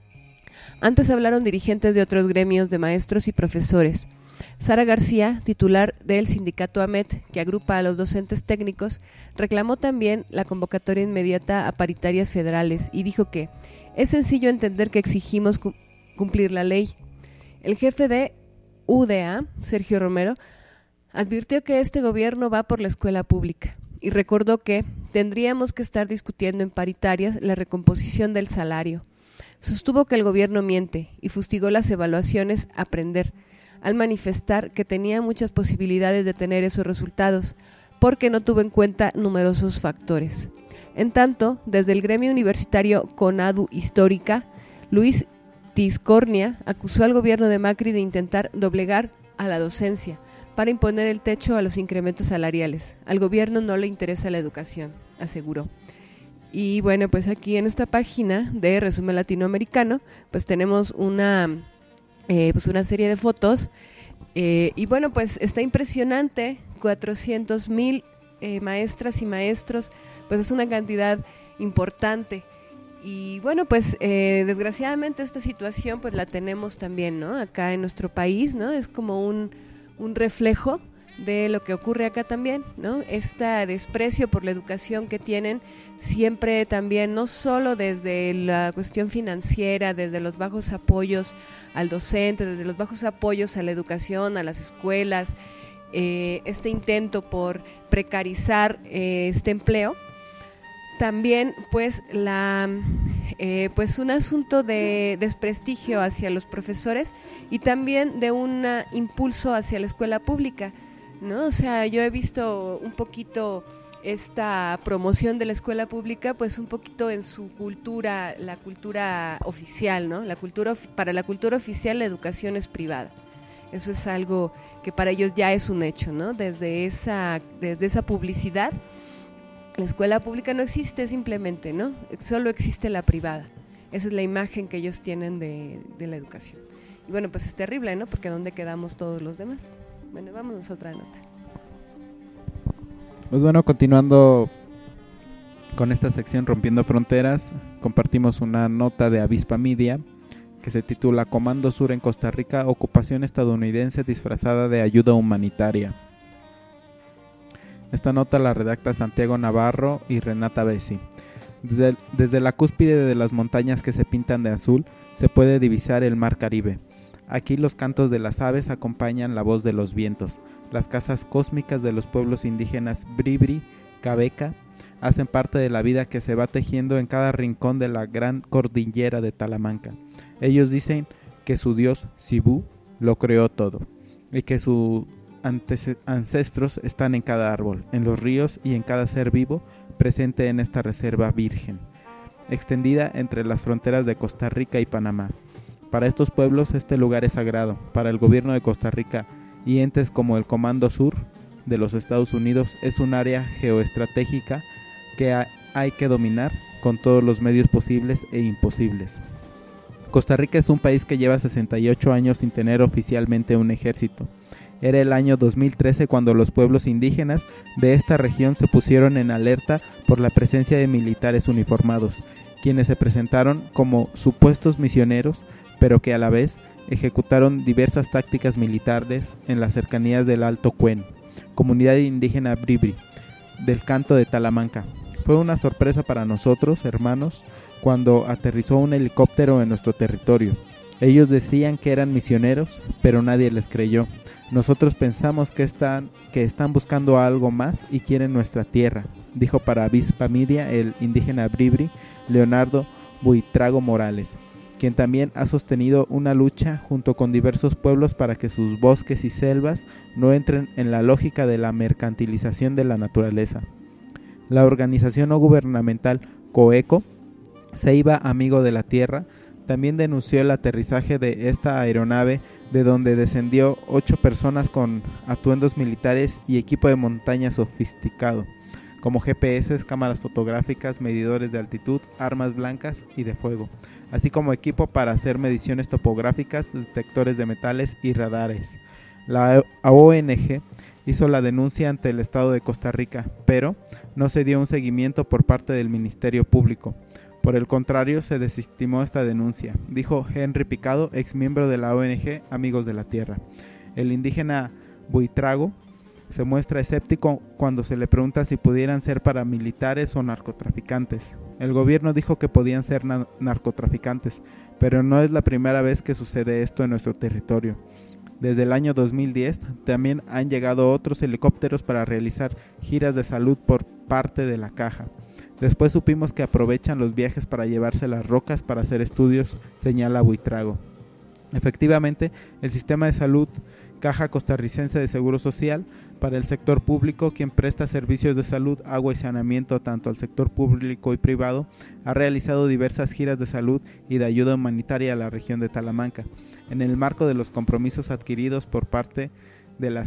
Antes hablaron dirigentes de otros gremios de maestros y profesores. Sara García, titular del sindicato AMET, que agrupa a los docentes técnicos, reclamó también la convocatoria inmediata a paritarias federales y dijo que es sencillo entender que exigimos cumplir la ley. El jefe de UDA, Sergio Romero, advirtió que este gobierno va por la escuela pública y recordó que tendríamos que estar discutiendo en paritarias la recomposición del salario. Sostuvo que el gobierno miente y fustigó las evaluaciones a aprender, al manifestar que tenía muchas posibilidades de tener esos resultados, porque no tuvo en cuenta numerosos factores. En tanto, desde el gremio universitario CONADU Histórica, Luis Tiscornia acusó al gobierno de Macri de intentar doblegar a la docencia para imponer el techo a los incrementos salariales. Al gobierno no le interesa la educación, aseguró. Y bueno, pues aquí en esta página de Resumen Latinoamericano, pues tenemos una serie de fotos y bueno, pues está impresionante. 400,000 maestras y maestros, pues es una cantidad importante. Y bueno, pues desgraciadamente esta situación pues la tenemos también, ¿no? Acá en nuestro país, ¿no? Es como un reflejo de lo que ocurre acá también, ¿no? Este desprecio por la educación que tienen siempre también, no solo desde la cuestión financiera, desde los bajos apoyos al docente, desde los bajos apoyos a la educación, a las escuelas, este intento por precarizar este empleo, también pues un asunto de desprestigio hacia los profesores y también de un impulso hacia la escuela pública, ¿no? O sea, yo he visto un poquito esta promoción de la escuela pública, pues un poquito en su cultura, la cultura oficial, ¿no? Para la cultura oficial la educación es privada. Eso es algo que para ellos ya es un hecho, ¿no? Desde esa publicidad, la escuela pública no existe simplemente, ¿no? Solo existe la privada. Esa es la imagen que ellos tienen de la educación. Y bueno, pues es terrible, ¿no? Porque ¿dónde quedamos todos los demás? Bueno, vámonos a otra nota. Pues bueno, continuando con esta sección Rompiendo Fronteras, compartimos una nota de Avispa Media que se titula Comando Sur en Costa Rica, ocupación estadounidense disfrazada de ayuda humanitaria. Esta nota la redacta Santiago Navarro y Renata Bessi. Desde la cúspide de las montañas que se pintan de azul se puede divisar el mar Caribe. Aquí los cantos de las aves acompañan la voz de los vientos. Las casas cósmicas de los pueblos indígenas Bribri, Cabeca, hacen parte de la vida que se va tejiendo en cada rincón de la gran cordillera de Talamanca. Ellos dicen que su dios, Cibú, lo creó todo, y que sus ancestros están en cada árbol, en los ríos y en cada ser vivo presente en esta reserva virgen, extendida entre las fronteras de Costa Rica y Panamá. Para estos pueblos este lugar es sagrado. Para el gobierno de Costa Rica y entes como el Comando Sur de los Estados Unidos es un área geoestratégica que hay que dominar con todos los medios posibles e imposibles. Costa Rica es un país que lleva 68 años sin tener oficialmente un ejército. Era el año 2013 cuando los pueblos indígenas de esta región se pusieron en alerta por la presencia de militares uniformados, quienes se presentaron como supuestos misioneros, pero que a la vez ejecutaron diversas tácticas militares en las cercanías del Alto Cuen, comunidad indígena Bribri, del Canto de Talamanca. Fue una sorpresa para nosotros, hermanos, cuando aterrizó un helicóptero en nuestro territorio. Ellos decían que eran misioneros, pero nadie les creyó. Nosotros pensamos que están buscando algo más y quieren nuestra tierra, dijo para Avispa Media el indígena Bribri, Leonardo Buitrago Morales, quien también ha sostenido una lucha junto con diversos pueblos para que sus bosques y selvas no entren en la lógica de la mercantilización de la naturaleza. La organización no gubernamental COECO, Ceiba Amigo de la Tierra, también denunció el aterrizaje de esta aeronave de donde descendió 8 personas con atuendos militares y equipo de montaña sofisticado, como GPS, cámaras fotográficas, medidores de altitud, armas blancas y de fuego, así como equipo para hacer mediciones topográficas, detectores de metales y radares. La ONG hizo la denuncia ante el Estado de Costa Rica, pero no se dio un seguimiento por parte del Ministerio Público. Por el contrario, se desestimó esta denuncia, dijo Henry Picado, ex miembro de la ONG Amigos de la Tierra. El indígena Buitrago se muestra escéptico cuando se le pregunta si pudieran ser paramilitares o narcotraficantes. El gobierno dijo que podían ser narcotraficantes, pero no es la primera vez que sucede esto en nuestro territorio. Desde el año 2010 también han llegado otros helicópteros para realizar giras de salud por parte de la Caja. Después supimos que aprovechan los viajes para llevarse las rocas para hacer estudios, señala Buitrago. Efectivamente, el sistema de salud Caja Costarricense de Seguro Social para el sector público, quien presta servicios de salud, agua y saneamiento tanto al sector público y privado, ha realizado diversas giras de salud y de ayuda humanitaria a la región de Talamanca, en el marco de los compromisos adquiridos por parte de la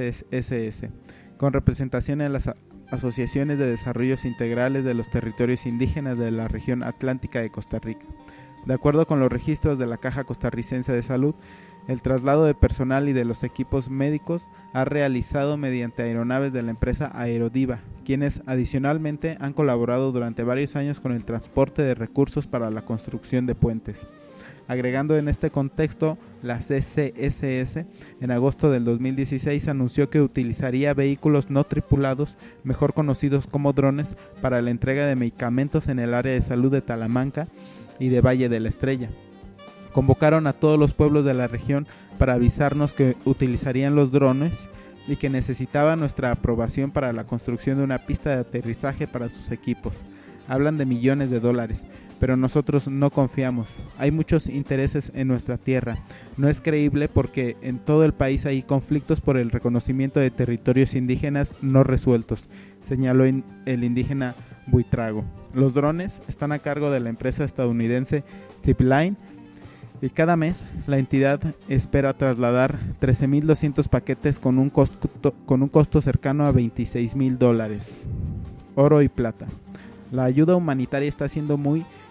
CSSS, con representación en las asociaciones de desarrollos integrales de los territorios indígenas de la región atlántica de Costa Rica. De acuerdo con los registros de la Caja Costarricense de Salud, el traslado de personal y de los equipos médicos ha realizado mediante aeronaves de la empresa Aerodiva, quienes adicionalmente han colaborado durante varios años con el transporte de recursos para la construcción de puentes. Agregando en este contexto, la CCSS en agosto del 2016 anunció que utilizaría vehículos no tripulados, mejor conocidos como drones, para la entrega de medicamentos en el área de salud de Talamanca y de Valle de la Estrella. Convocaron a todos los pueblos de la región para avisarnos que utilizarían los drones y que necesitaban nuestra aprobación para la construcción de una pista de aterrizaje para sus equipos. Hablan de millones de dólares, pero nosotros no confiamos. Hay muchos intereses en nuestra tierra. No es creíble porque en todo el país hay conflictos por el reconocimiento de territorios indígenas no resueltos, señaló el indígena Buitrago. Los drones están a cargo de la empresa estadounidense Zipline y cada mes la entidad espera trasladar 13.200 paquetes con un costo cercano a $26,000, oro y plata. La ayuda humanitaria está siendo muy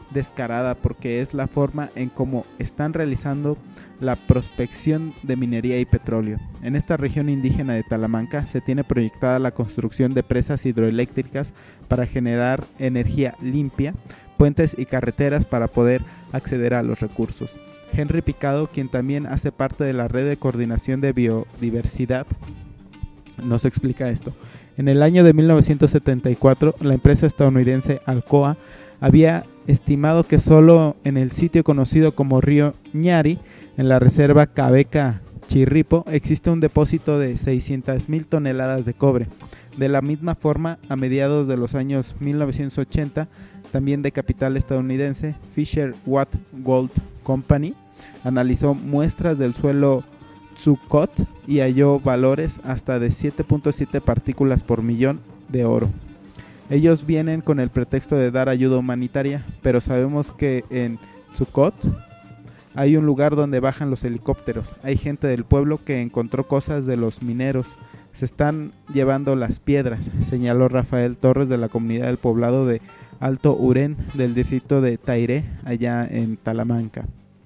descarada porque es la forma en cómo están realizando la prospección de minería y petróleo. En esta región indígena de Talamanca se tiene proyectada la construcción de presas hidroeléctricas para generar energía limpia, puentes y carreteras para poder acceder a los recursos. Henry Picado, quien también hace parte de la red de coordinación de biodiversidad, nos explica esto. En el año de 1974, la empresa estadounidense Alcoa había estimado que solo en el sitio conocido como Río Ñari, en la reserva Cabeca Chirripo, existe un depósito de 600,000 toneladas de cobre. De la misma forma, a mediados de los años 1980, también de capital estadounidense, Fisher Watt Gold Company analizó muestras del suelo Tsukot y halló valores hasta de 7.7 partículas por millón de oro. Ellos vienen con el pretexto de dar ayuda humanitaria, pero sabemos que en Tsukot hay un lugar donde bajan los helicópteros. Hay gente del pueblo que encontró cosas de los mineros. Se están llevando las piedras, señaló Rafael Torres de la comunidad del poblado de Alto Urén del distrito de Tairé, allá en Talamanca.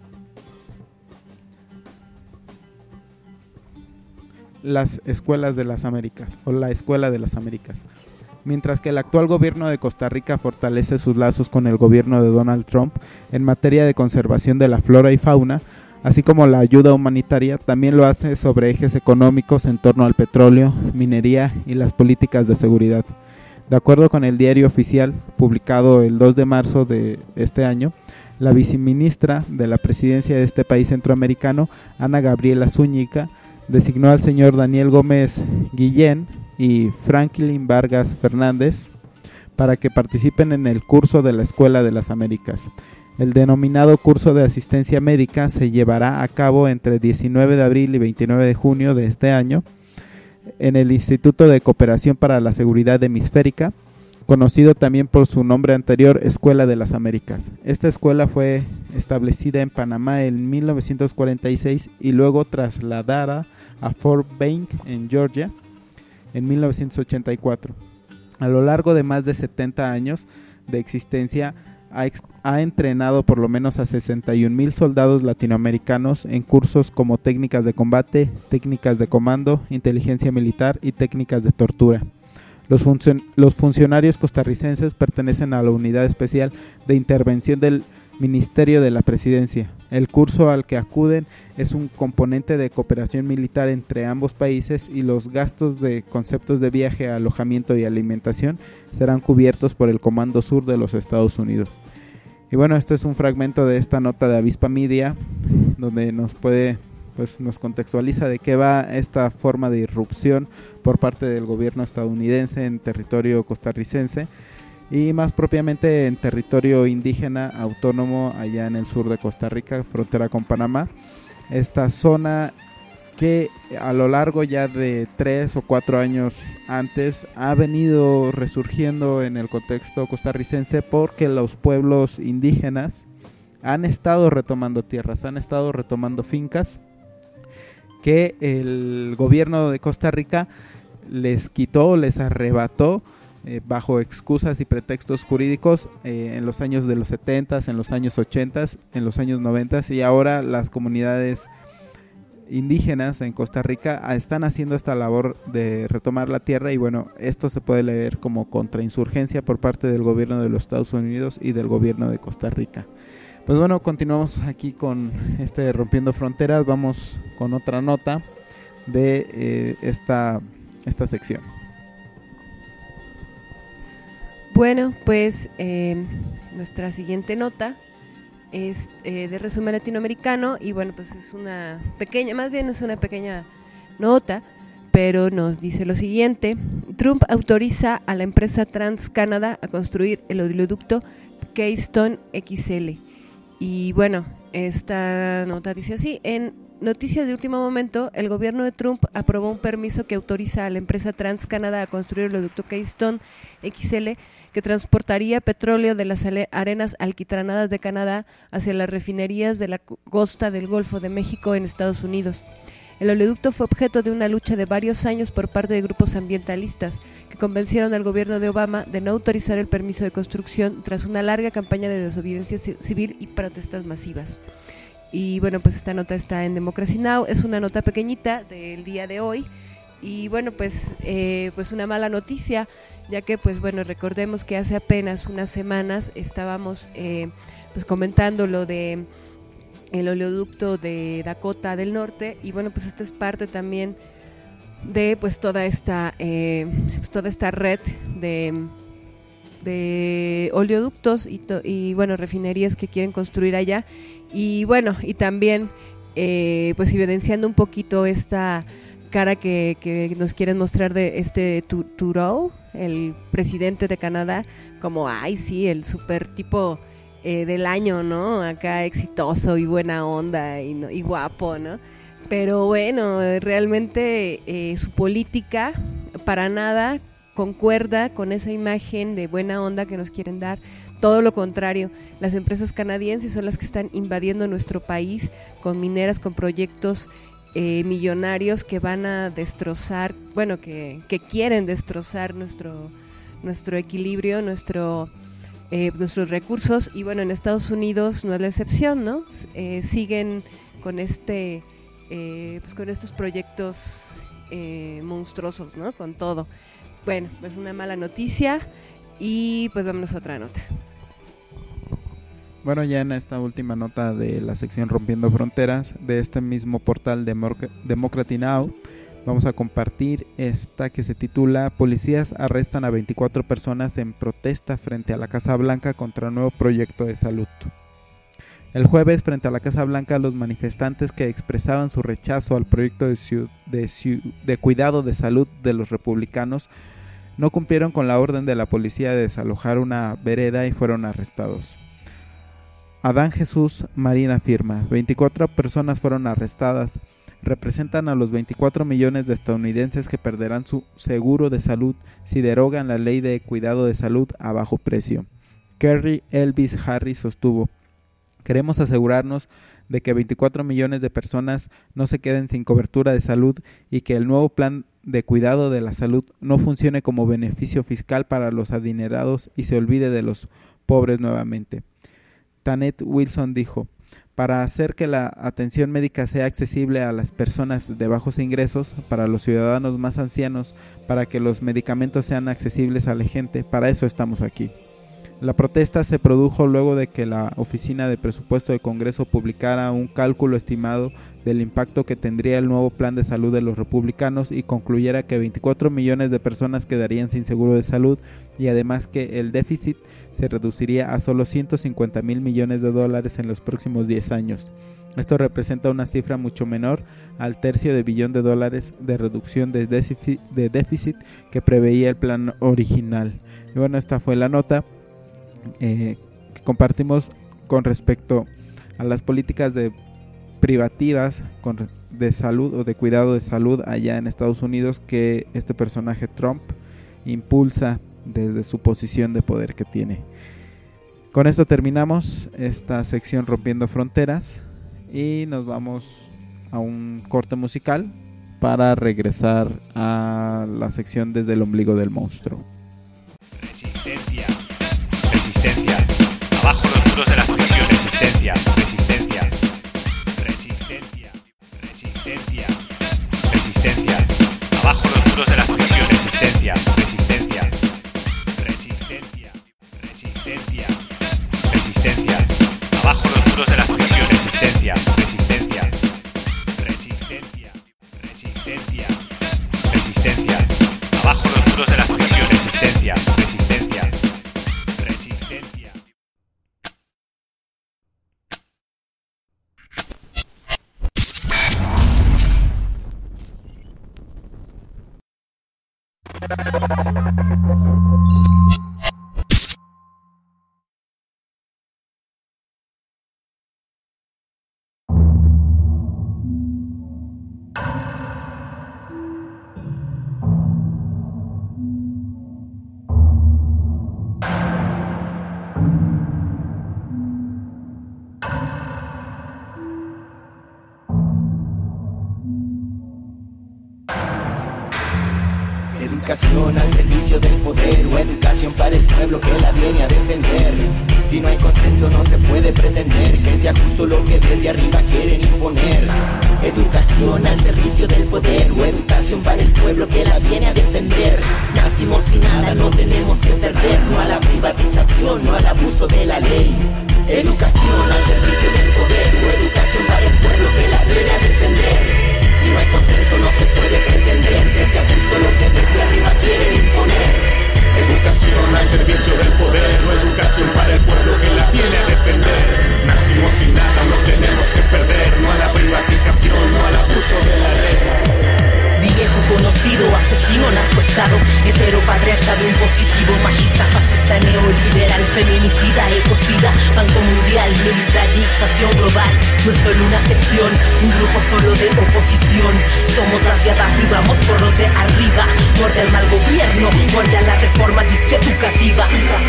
Las escuelas de las Américas o la Escuela de las Américas. Mientras que el actual gobierno de Costa Rica fortalece sus lazos con el gobierno de Donald Trump en materia de conservación de la flora y fauna, así como la ayuda humanitaria, también lo hace sobre ejes económicos en torno al petróleo, minería y las políticas de seguridad. De acuerdo con el Diario Oficial, publicado el 2 de marzo de este año, la viceministra de la presidencia de este país centroamericano, Ana Gabriela Zúñiga, designó al señor Daniel Gómez Guillén y Franklin Vargas Fernández para que participen en el curso de la Escuela de las Américas. El denominado curso de asistencia médica se llevará a cabo entre 19 de abril y 29 de junio de este año en el Instituto de Cooperación para la Seguridad Hemisférica, conocido también por su nombre anterior, Escuela de las Américas. Esta escuela fue establecida en Panamá en 1946 y luego trasladada a Fort Benning en Georgia en 1984. A lo largo de más de 70 años de existencia ha entrenado por lo menos a 61,000 soldados latinoamericanos en cursos como técnicas de combate, técnicas de comando, inteligencia militar y técnicas de tortura. Los funcionarios costarricenses pertenecen a la Unidad Especial de Intervención del Ministerio de la Presidencia. El curso al que acuden es un componente de cooperación militar entre ambos países y los gastos de conceptos de viaje, alojamiento y alimentación serán cubiertos por el Comando Sur de los Estados Unidos. Y bueno, esto es un fragmento de esta nota de Avispa Media, donde nos contextualiza de qué va esta forma de irrupción por parte del gobierno estadounidense en territorio costarricense y más propiamente en territorio indígena autónomo allá en el sur de Costa Rica, frontera con Panamá. Esta zona que a lo largo ya de 3 o 4 años antes ha venido resurgiendo en el contexto costarricense porque los pueblos indígenas han estado retomando tierras, han estado retomando fincas que el gobierno de Costa Rica les quitó, les arrebató bajo excusas y pretextos jurídicos en los años de los 70, en los años 80, en los años 90 y ahora las comunidades indígenas en Costa Rica están haciendo esta labor de retomar la tierra y bueno, esto se puede leer como contrainsurgencia por parte del gobierno de los Estados Unidos y del gobierno de Costa Rica. Pues bueno, continuamos aquí con Rompiendo Fronteras, vamos con otra nota de esta sección. Bueno, pues nuestra siguiente nota es de resumen latinoamericano y bueno, pues es una pequeña nota, pero nos dice lo siguiente: Trump autoriza a la empresa TransCanada a construir el oleoducto Keystone XL. Y bueno, esta nota dice así: en noticias de último momento, el gobierno de Trump aprobó un permiso que autoriza a la empresa TransCanada a construir el oleoducto Keystone XL, que transportaría petróleo de las arenas alquitranadas de Canadá hacia las refinerías de la costa del Golfo de México en Estados Unidos. El oleoducto fue objeto de una lucha de varios años por parte de grupos ambientalistas que convencieron al gobierno de Obama de no autorizar el permiso de construcción tras una larga campaña de desobediencia civil y protestas masivas. Y bueno, pues esta nota está en Democracy Now!, es una nota pequeñita del día de hoy. Y bueno, pues una mala noticia, ya que pues bueno, recordemos que hace apenas unas semanas estábamos pues comentando lo de el oleoducto de Dakota del Norte, y bueno, pues esta es parte también de pues toda esta red de oleoductos y bueno, refinerías que quieren construir allá, y bueno, y también pues evidenciando un poquito esta cara que nos quieren mostrar de este Trudeau, el presidente de Canadá, como ay sí, el super tipo del año, ¿no? Acá exitoso y buena onda y guapo, ¿no? Pero bueno, realmente su política para nada concuerda con esa imagen de buena onda que nos quieren dar. Todo lo contrario, las empresas canadienses son las que están invadiendo nuestro país con mineras, con proyectos millonarios que van a destrozar, bueno, que quieren destrozar nuestro equilibrio, nuestros recursos. Y bueno, en Estados Unidos no es la excepción, ¿no? Siguen con pues con estos proyectos monstruosos, ¿no? Con todo. Bueno, pues una mala noticia, y pues vámonos a otra nota. Bueno, ya en esta última nota de la sección Rompiendo Fronteras de este mismo portal Democracy Now!, vamos a compartir esta que se titula Policías arrestan a 24 personas en protesta frente a la Casa Blanca contra un nuevo proyecto de salud. El jueves, frente a la Casa Blanca, los manifestantes que expresaban su rechazo al proyecto de cuidado de salud de los republicanos no cumplieron con la orden de la policía de desalojar una vereda y fueron arrestados. Adán Jesús Marín afirma, 24 personas fueron arrestadas, representan a los 24 millones de estadounidenses que perderán su seguro de salud si derogan la ley de cuidado de salud a bajo precio. Kerry Elvis Harris sostuvo, queremos asegurarnos de que 24 millones de personas no se queden sin cobertura de salud y que el nuevo plan de cuidado de la salud no funcione como beneficio fiscal para los adinerados y se olvide de los pobres nuevamente. Tanet Wilson dijo, para hacer que la atención médica sea accesible a las personas de bajos ingresos, para los ciudadanos más ancianos, para que los medicamentos sean accesibles a la gente, para eso estamos aquí. La protesta se produjo luego de que la Oficina de Presupuesto del Congreso publicara un cálculo estimado del impacto que tendría el nuevo plan de salud de los republicanos y concluyera que 24 millones de personas quedarían sin seguro de salud y además que el déficit se reduciría a solo $150 mil millones en los próximos 10 años. Esto representa una cifra mucho menor al $1/3 billón de reducción de déficit que preveía el plan original. Y bueno, esta fue la nota que compartimos con respecto a las políticas privativas de salud o de cuidado de salud allá en Estados Unidos que este personaje Trump impulsa desde su posición de poder que tiene. Con esto terminamos esta sección Rompiendo Fronteras y nos vamos a un corte musical para regresar a la sección Desde el ombligo del monstruo. Resistencia, resistencia, abajo los muros de las prisiones, resistencia, resistencia, resistencia, resistencia, resistencia, abajo los muros de las prisiones, resistencia, resistencia, resistencia, resistencia, resistencia, abajo los muros de las prisiones, resistencia, resistencia, resistencia, resistencia, resistencia, abajo los muros de las prisiones, resistencia, resistencia, resistencia. Educación al servicio del poder o educación para el pueblo que la viene a defender. Si no hay consenso no se puede pretender que sea justo lo que desde arriba quieren imponer. Educación al servicio del poder o educación para el pueblo que la viene a defender. Nacimos sin nada, no tenemos que perder, no a la privatización, no al abuso de la ley. Educación al servicio del poder o educación para el pueblo que la viene a defender. Si no hay consenso no se puede pretender que sea justo lo que desde arriba quieren imponer. Educación al servicio del poder o educación para el pueblo que la viene a defender. Nacimos sin nada, no tenemos que perder, no a la privatización, no al abuso de la ley. Viejo conocido, asesino, narcoestado, heteropatriarcado impositivo, machista, fascista, neoliberal, feminicida, ecocida, banco mundial, militarización global. No es solo una sección, un grupo solo de oposición. Somos las de abajo y vamos por los de arriba. Muerde al mal gobierno, muerde a la reforma disque educativa.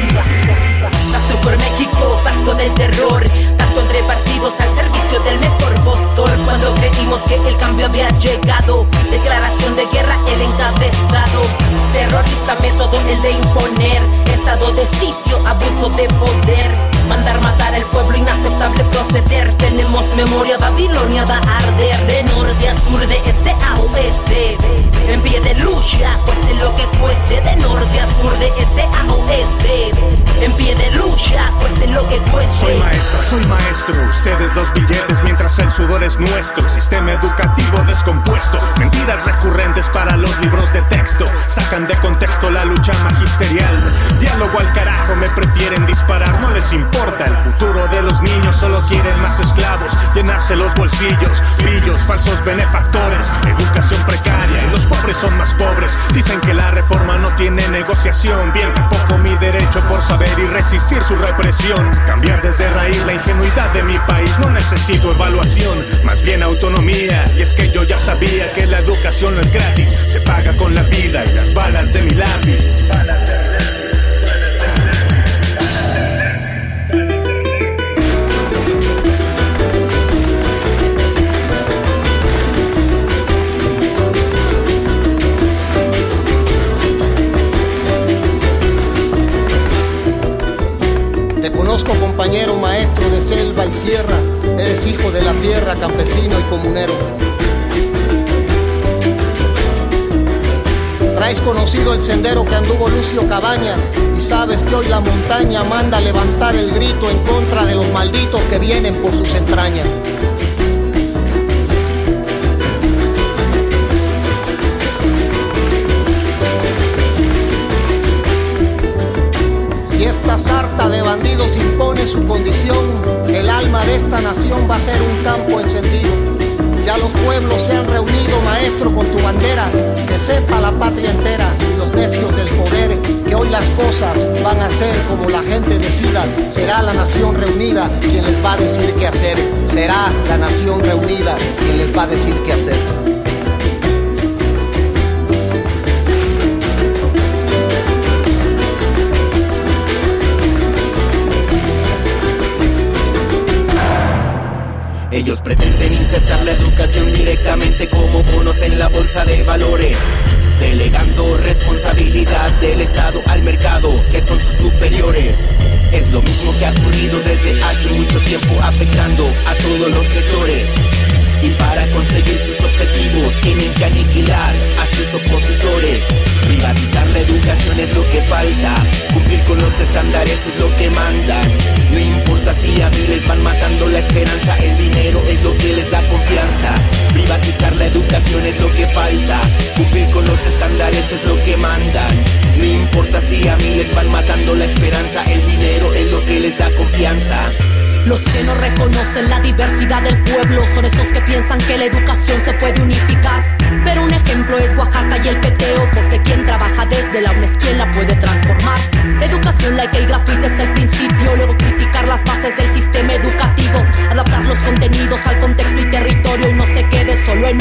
Pacto por México, pacto del terror, pacto entre partidos al servicio del mejor postor. Cuando creímos que el cambio había llegado, declaración de guerra, el encabezado. Terrorista método, el de imponer. Estado de sitio, abuso de poder. Mandar matar al pueblo, inaceptable proceder. Tenemos memoria, Babilonia va a arder. De norte a sur, de este a oeste. En pie de lucha, cueste lo que cueste. De norte a sur, de este a oeste. En pie de lucha, cueste lo que cueste. Soy maestro, ustedes los billetes mientras el sudor es nuestro. Sistema educativo descompuesto, mentiras recurrentes para los libros de texto. Sacan de contexto la lucha magisterial. Diálogo al carajo, me prefieren disparar, no les importa el futuro de los niños. Solo quieren más esclavos, llenarse los bolsillos. Pillos, falsos benefactores, educación precaria y los pobres son más pobres. Dicen que la reforma no tiene negociación. Bien, tampoco mi derecho por saber y resistir su represión. Cambiar desde raíz la ingenuidad de mi país. No necesito evaluación, más bien autonomía. Y es que yo ya sabía que la educación no es gratis. Se paga con la vida y las balas de mi lápiz. Te conozco, compañero maestro de selva y sierra. Eres hijo de la tierra, campesino y comunero. Traes conocido el sendero que anduvo Lucio Cabañas. Y sabes que hoy la montaña manda a levantar el grito en contra de los malditos que vienen por sus entrañas. Si esta sarta de bandidos impone su condición, el alma de esta nación va a ser un campo encendido. Ya los pueblos se han reunido, maestro, con tu bandera. Que sepa la patria entera y los necios del poder que hoy las cosas van a ser como la gente decida. Será la nación reunida quien les va a decir qué hacer. Será la nación reunida quien les va a decir qué hacer. Ellos pretenden insertar la educación directamente como bonos en la bolsa de valores, delegando responsabilidad del Estado al mercado, que son sus superiores. Es lo mismo que ha ocurrido desde hace mucho tiempo, afectando a todos los sectores. Y para conseguir sus objetivos tienen que aniquilar a sus opositores. Privatizar la educación es lo que falta, cumplir con los estándares es lo que mandan. No importa si a miles van matando la esperanza, el dinero es lo que les da confianza. Privatizar la educación es lo que falta, cumplir con los estándares es lo que mandan. No importa si a miles van matando la esperanza, el dinero es lo que les da confianza. Los que no reconocen la diversidad del pueblo son esos que piensan que la educación se puede unificar. Pero un ejemplo es Oaxaca y el peteo, porque quien trabaja desde la UNED es quien la puede transformar. Educación laica y gratuita es el principio, luego criticar las bases del sistema educativo, adaptar los contenidos al contexto y territorio y no se quede solo en un papel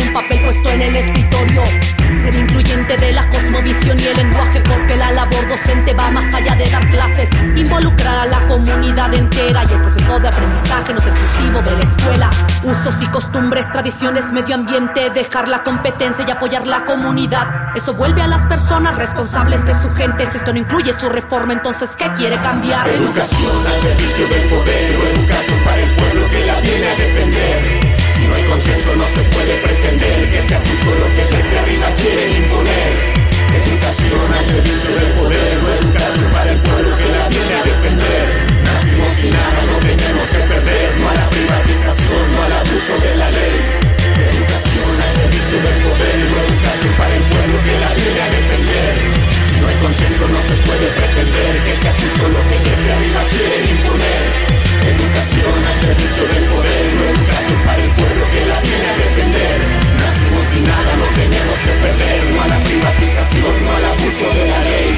puesto en el escritorio. Ser incluyente de la cosmovisión y el lenguaje, porque la labor docente va más allá de dar clases. Involucrar a la comunidad entera y el proceso de aprendizaje no es exclusivo de la escuela. Usos y costumbres, tradiciones, medio ambiente, dejar la competencia y apoyar la comunidad. Eso vuelve a las personas responsables de su gente. Si esto no incluye su reforma, entonces ¿qué quiere cambiar? Educación al servicio del poder o educación para el pueblo que la viene a defender. Si no hay consenso no se puede pretender que sea justo lo que desde arriba quieren imponer. Educación al servicio del poder o educación para el pueblo que la viene a defender. Nacimos sin nada, no tenemos que perder. No a la privatización, no al abuso de la ley. Educación al servicio del poder o educación para el pueblo que la viene a defender. Si no hay consenso no se puede pretender que sea justo lo que desde arriba quieren imponer. Educación al servicio del poder o educación para el pueblo que la viene a defender. Nacimos sin nada, no tenemos que perder. No a la privatización, no al abuso de la ley.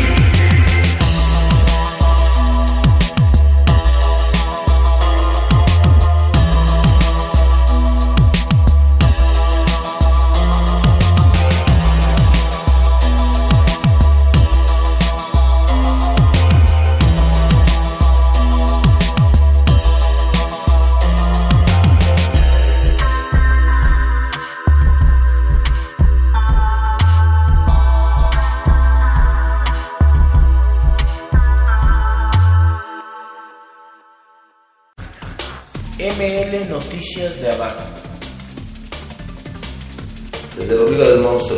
ML Noticias de Abajo. Desde el ombligo del monstruo.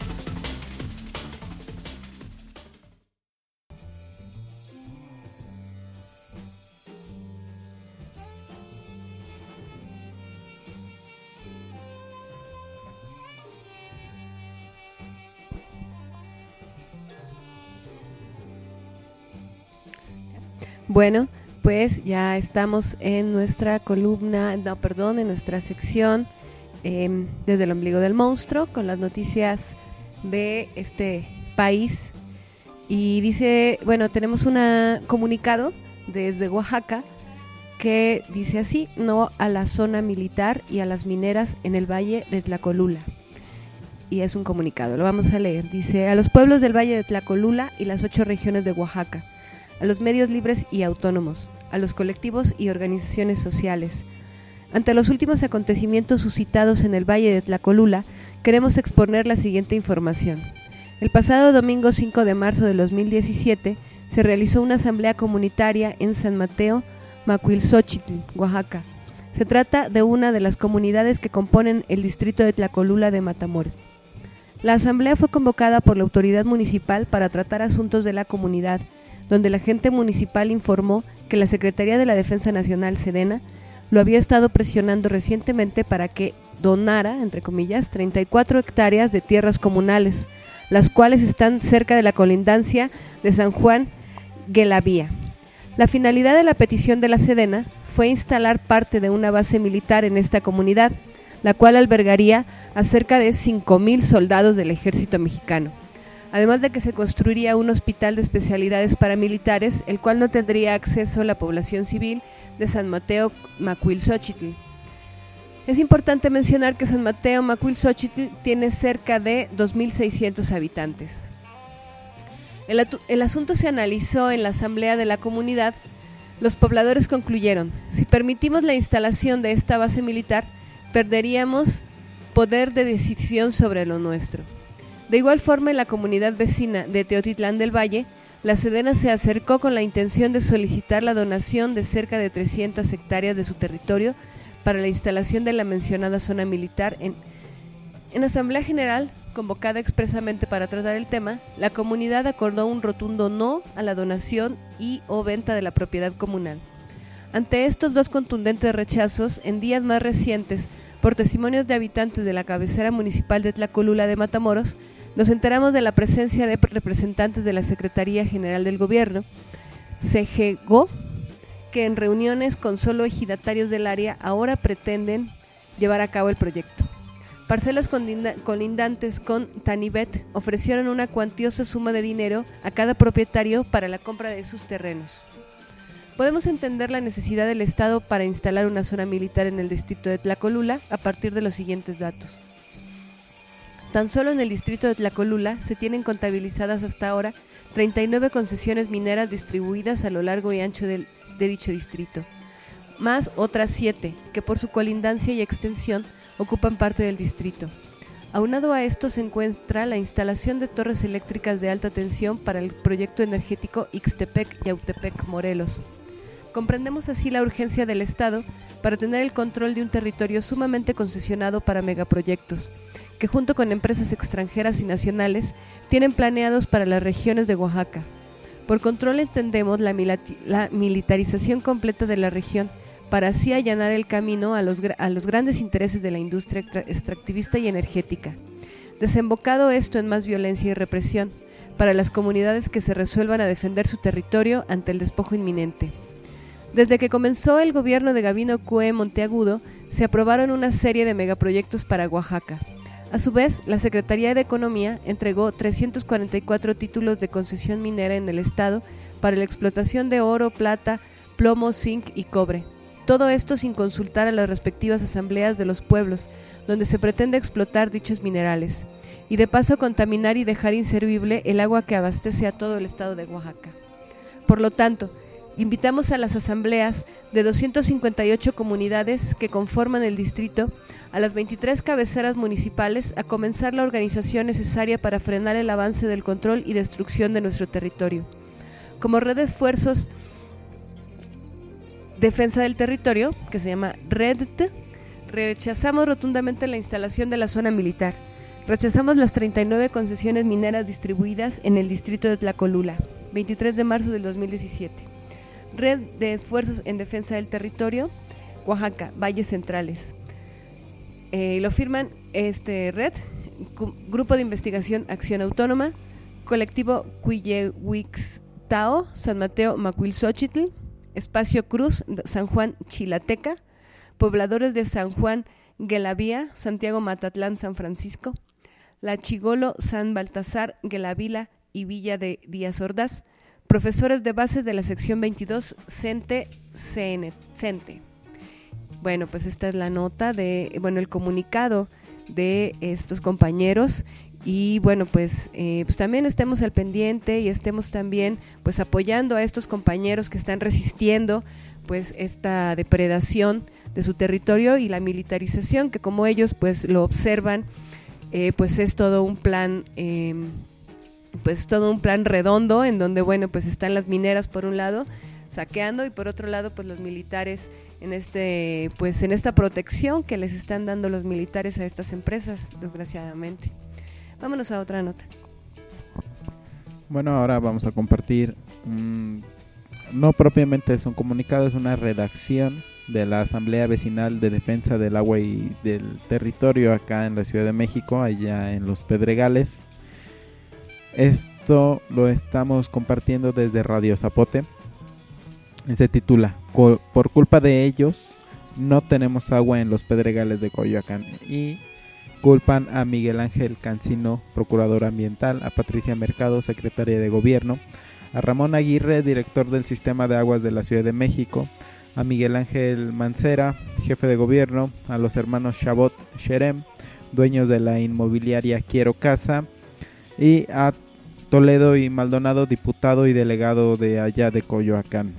Bueno, pues ya estamos en nuestra columna, en nuestra sección desde el ombligo del monstruo, con las noticias de este país. Y dice, bueno, tenemos un comunicado desde Oaxaca que dice así: no a la zona militar y a las mineras en el valle de Tlacolula. Y es un comunicado, lo vamos a leer. Dice: a los pueblos del valle de Tlacolula y las 8 regiones de Oaxaca, a los medios libres y autónomos, a los colectivos y organizaciones sociales. Ante los últimos acontecimientos suscitados en el Valle de Tlacolula, queremos exponer la siguiente información. El pasado domingo 5 de marzo de 2017 se realizó una asamblea comunitaria en San Mateo, Macuilxóchitl, Oaxaca. Se trata de una de las comunidades que componen el distrito de Tlacolula de Matamoros. La asamblea fue convocada por la autoridad municipal para tratar asuntos de la comunidad, donde la agente municipal informó que la Secretaría de la Defensa Nacional, Sedena, lo había estado presionando recientemente para que donara, entre comillas, 34 hectáreas de tierras comunales, las cuales están cerca de la colindancia de San Juan Guelavía. La finalidad de la petición de la Sedena fue instalar parte de una base militar en esta comunidad, la cual albergaría a cerca de 5,000 soldados del ejército mexicano. Además de que se construiría un hospital de especialidades paramilitares, el cual no tendría acceso la población civil de San Mateo Macuilxóchitl. Es importante mencionar que San Mateo Macuilxóchitl tiene cerca de 2,600 habitantes. El asunto se analizó en la asamblea de la comunidad. Los pobladores concluyeron: si permitimos la instalación de esta base militar, perderíamos poder de decisión sobre lo nuestro. De igual forma, en la comunidad vecina de Teotitlán del Valle, la Sedena se acercó con la intención de solicitar la donación de cerca de 300 hectáreas de su territorio para la instalación de la mencionada zona militar. En Asamblea General, convocada expresamente para tratar el tema, la comunidad acordó un rotundo no a la donación y o venta de la propiedad comunal. Ante estos dos contundentes rechazos, en días más recientes, por testimonios de habitantes de la cabecera municipal de Tlacolula de Matamoros, nos enteramos de la presencia de representantes de la Secretaría General del Gobierno, CGGO, que en reuniones con solo ejidatarios del área ahora pretenden llevar a cabo el proyecto. Parcelas colindantes con Tanibet ofrecieron una cuantiosa suma de dinero a cada propietario para la compra de sus terrenos. Podemos entender la necesidad del Estado para instalar una zona militar en el distrito de Tlacolula a partir de los siguientes datos. Tan solo en el distrito de Tlacolula se tienen contabilizadas hasta ahora 39 concesiones mineras distribuidas a lo largo y ancho de dicho distrito, más otras 7 que por su colindancia y extensión ocupan parte del distrito. Aunado a esto se encuentra la instalación de torres eléctricas de alta tensión para el proyecto energético Ixtepec-Yautepec, Morelos. Comprendemos así la urgencia del Estado para tener el control de un territorio sumamente concesionado para megaproyectos, que junto con empresas extranjeras y nacionales tienen planeados para las regiones de Oaxaca. Por control entendemos la militarización completa de la región, para así allanar el camino a los grandes intereses de la industria extractivista y energética. Desembocado esto en más violencia y represión para las comunidades que se resuelvan a defender su territorio ante el despojo inminente. Desde que comenzó el gobierno de Gabino Cue Monteagudo, se aprobaron una serie de megaproyectos para Oaxaca. A su vez, la Secretaría de Economía entregó 344 títulos de concesión minera en el estado para la explotación de oro, plata, plomo, zinc y cobre. Todo esto sin consultar a las respectivas asambleas de los pueblos, donde se pretende explotar dichos minerales, y de paso contaminar y dejar inservible el agua que abastece a todo el estado de Oaxaca. Por lo tanto, invitamos a las asambleas de 258 comunidades que conforman el distrito, a las 23 cabeceras municipales, a comenzar la organización necesaria para frenar el avance del control y destrucción de nuestro territorio. Como red de esfuerzos Defensa del Territorio, que se llama REDT, rechazamos rotundamente la instalación de la zona militar. Rechazamos las 39 concesiones mineras distribuidas en el distrito de Tlacolula, 23 de marzo del 2017. Red de Esfuerzos en Defensa del Territorio, Oaxaca, Valles Centrales. Lo firman red, Grupo de Investigación Acción Autónoma, Colectivo Cuillehuixtao, San Mateo Macuilxóchitl, Espacio Cruz, San Juan Chilateca, pobladores de San Juan Guelavía, Santiago Matatlán, San Francisco, La Chigolo, San Baltasar, Guelavila y Villa de Díaz Ordaz, profesores de base de la sección 22, CENTE. Bueno, pues esta es la nota el comunicado de estos compañeros. Y bueno, pues también estemos al pendiente y estemos también pues apoyando a estos compañeros que están resistiendo pues esta depredación de su territorio y la militarización, que como ellos pues lo observan, pues es todo un plan redondo, en donde bueno pues están las mineras por un lado saqueando y por otro lado pues los militares en esta protección que les están dando los militares a estas empresas, desgraciadamente. Vámonos a otra nota. Bueno, ahora vamos a compartir, no propiamente es un comunicado, es una redacción de la Asamblea Vecinal de Defensa del Agua y del Territorio acá en la Ciudad de México, allá en Los Pedregales. Esto lo estamos compartiendo desde Radio Zapote. Se titula Por culpa de ellos no tenemos agua en Los Pedregales de Coyoacán, y culpan a Miguel Ángel Cancino, procurador ambiental, a Patricia Mercado, secretaria de Gobierno, a Ramón Aguirre, director del Sistema de Aguas de la Ciudad de México, a Miguel Ángel Mancera, jefe de Gobierno, a los hermanos Chabot Sherem, dueños de la inmobiliaria Quiero Casa, y a Toledo y Maldonado, diputado y delegado de allá de Coyoacán.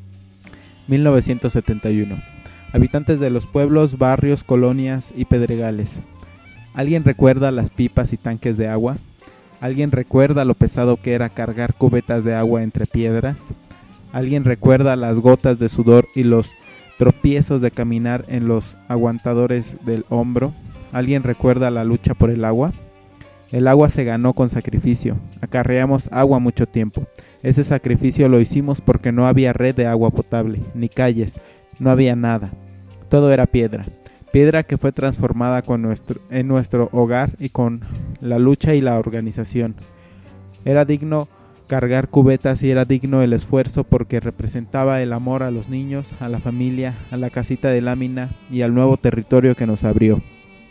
1971. Habitantes de los pueblos, barrios, colonias y pedregales. ¿Alguien recuerda las pipas y tanques de agua? ¿Alguien recuerda lo pesado que era cargar cubetas de agua entre piedras? ¿Alguien recuerda las gotas de sudor y los tropiezos de caminar en los aguantadores del hombro? ¿Alguien recuerda la lucha por el agua? El agua se ganó con sacrificio. Acarreamos agua mucho tiempo. Ese sacrificio lo hicimos porque no había red de agua potable, ni calles, no había nada. Todo era piedra. Piedra que fue transformada en nuestro hogar y con la lucha y la organización. Era digno cargar cubetas y era digno el esfuerzo porque representaba el amor a los niños, a la familia, a la casita de lámina y al nuevo territorio que nos abrió.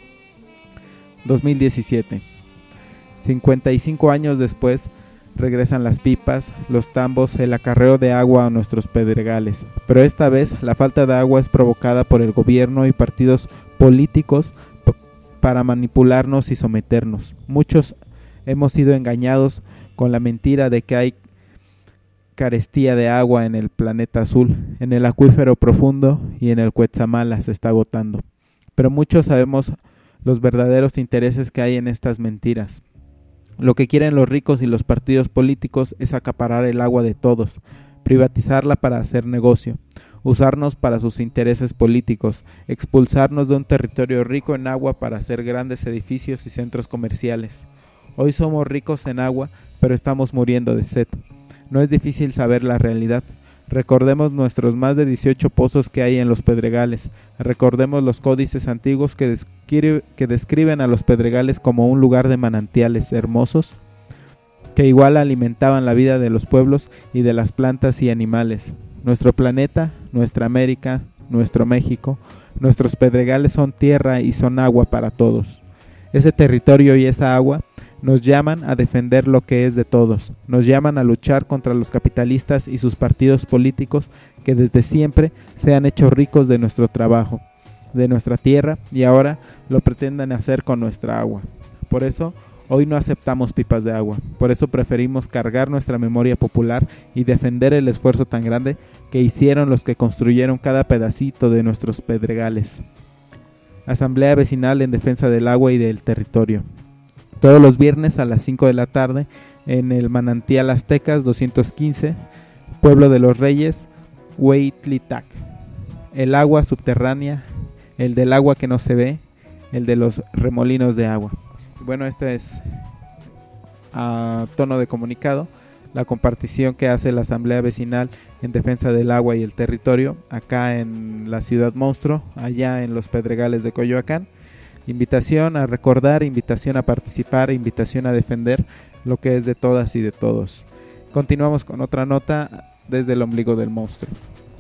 2017. 55 años después, regresan las pipas, los tambos, el acarreo de agua a nuestros pedregales. Pero esta vez la falta de agua es provocada por el gobierno y partidos políticos para manipularnos y someternos. Muchos hemos sido engañados con la mentira de que hay carestía de agua en el planeta azul, en el acuífero profundo y en el Cuetzamala se está agotando. Pero muchos sabemos los verdaderos intereses que hay en estas mentiras. Lo que quieren los ricos y los partidos políticos es acaparar el agua de todos, privatizarla para hacer negocio, usarnos para sus intereses políticos, expulsarnos de un territorio rico en agua para hacer grandes edificios y centros comerciales. Hoy somos ricos en agua, pero estamos muriendo de sed. No es difícil saber la realidad. Recordemos nuestros más de 18 pozos que hay en los pedregales. Recordemos los códices antiguos que describen a los pedregales como un lugar de manantiales hermosos, que igual alimentaban la vida de los pueblos y de las plantas y animales. Nuestro planeta, nuestra América, nuestro México, nuestros pedregales son tierra y son agua para todos. Ese territorio y esa agua nos llaman a defender lo que es de todos, nos llaman a luchar contra los capitalistas y sus partidos políticos que desde siempre se han hecho ricos de nuestro trabajo, de nuestra tierra y ahora lo pretenden hacer con nuestra agua. Por eso, hoy no aceptamos pipas de agua, por eso preferimos cargar nuestra memoria popular y defender el esfuerzo tan grande que hicieron los que construyeron cada pedacito de nuestros pedregales. Asamblea Vecinal en Defensa del Agua y del Territorio. Todos los viernes a las 5 de la tarde en el Manantial Aztecas 215, Pueblo de los Reyes, Hueytlitak. El agua subterránea, el del agua que no se ve, el de los remolinos de agua. Bueno, este es a tono de comunicado la compartición que hace la Asamblea Vecinal en Defensa del Agua y el Territorio acá en la Ciudad Monstruo, allá en los Pedregales de Coyoacán. Invitación a recordar, invitación a participar, invitación a defender lo que es de todas y de todos. Continuamos con otra nota desde el ombligo del monstruo.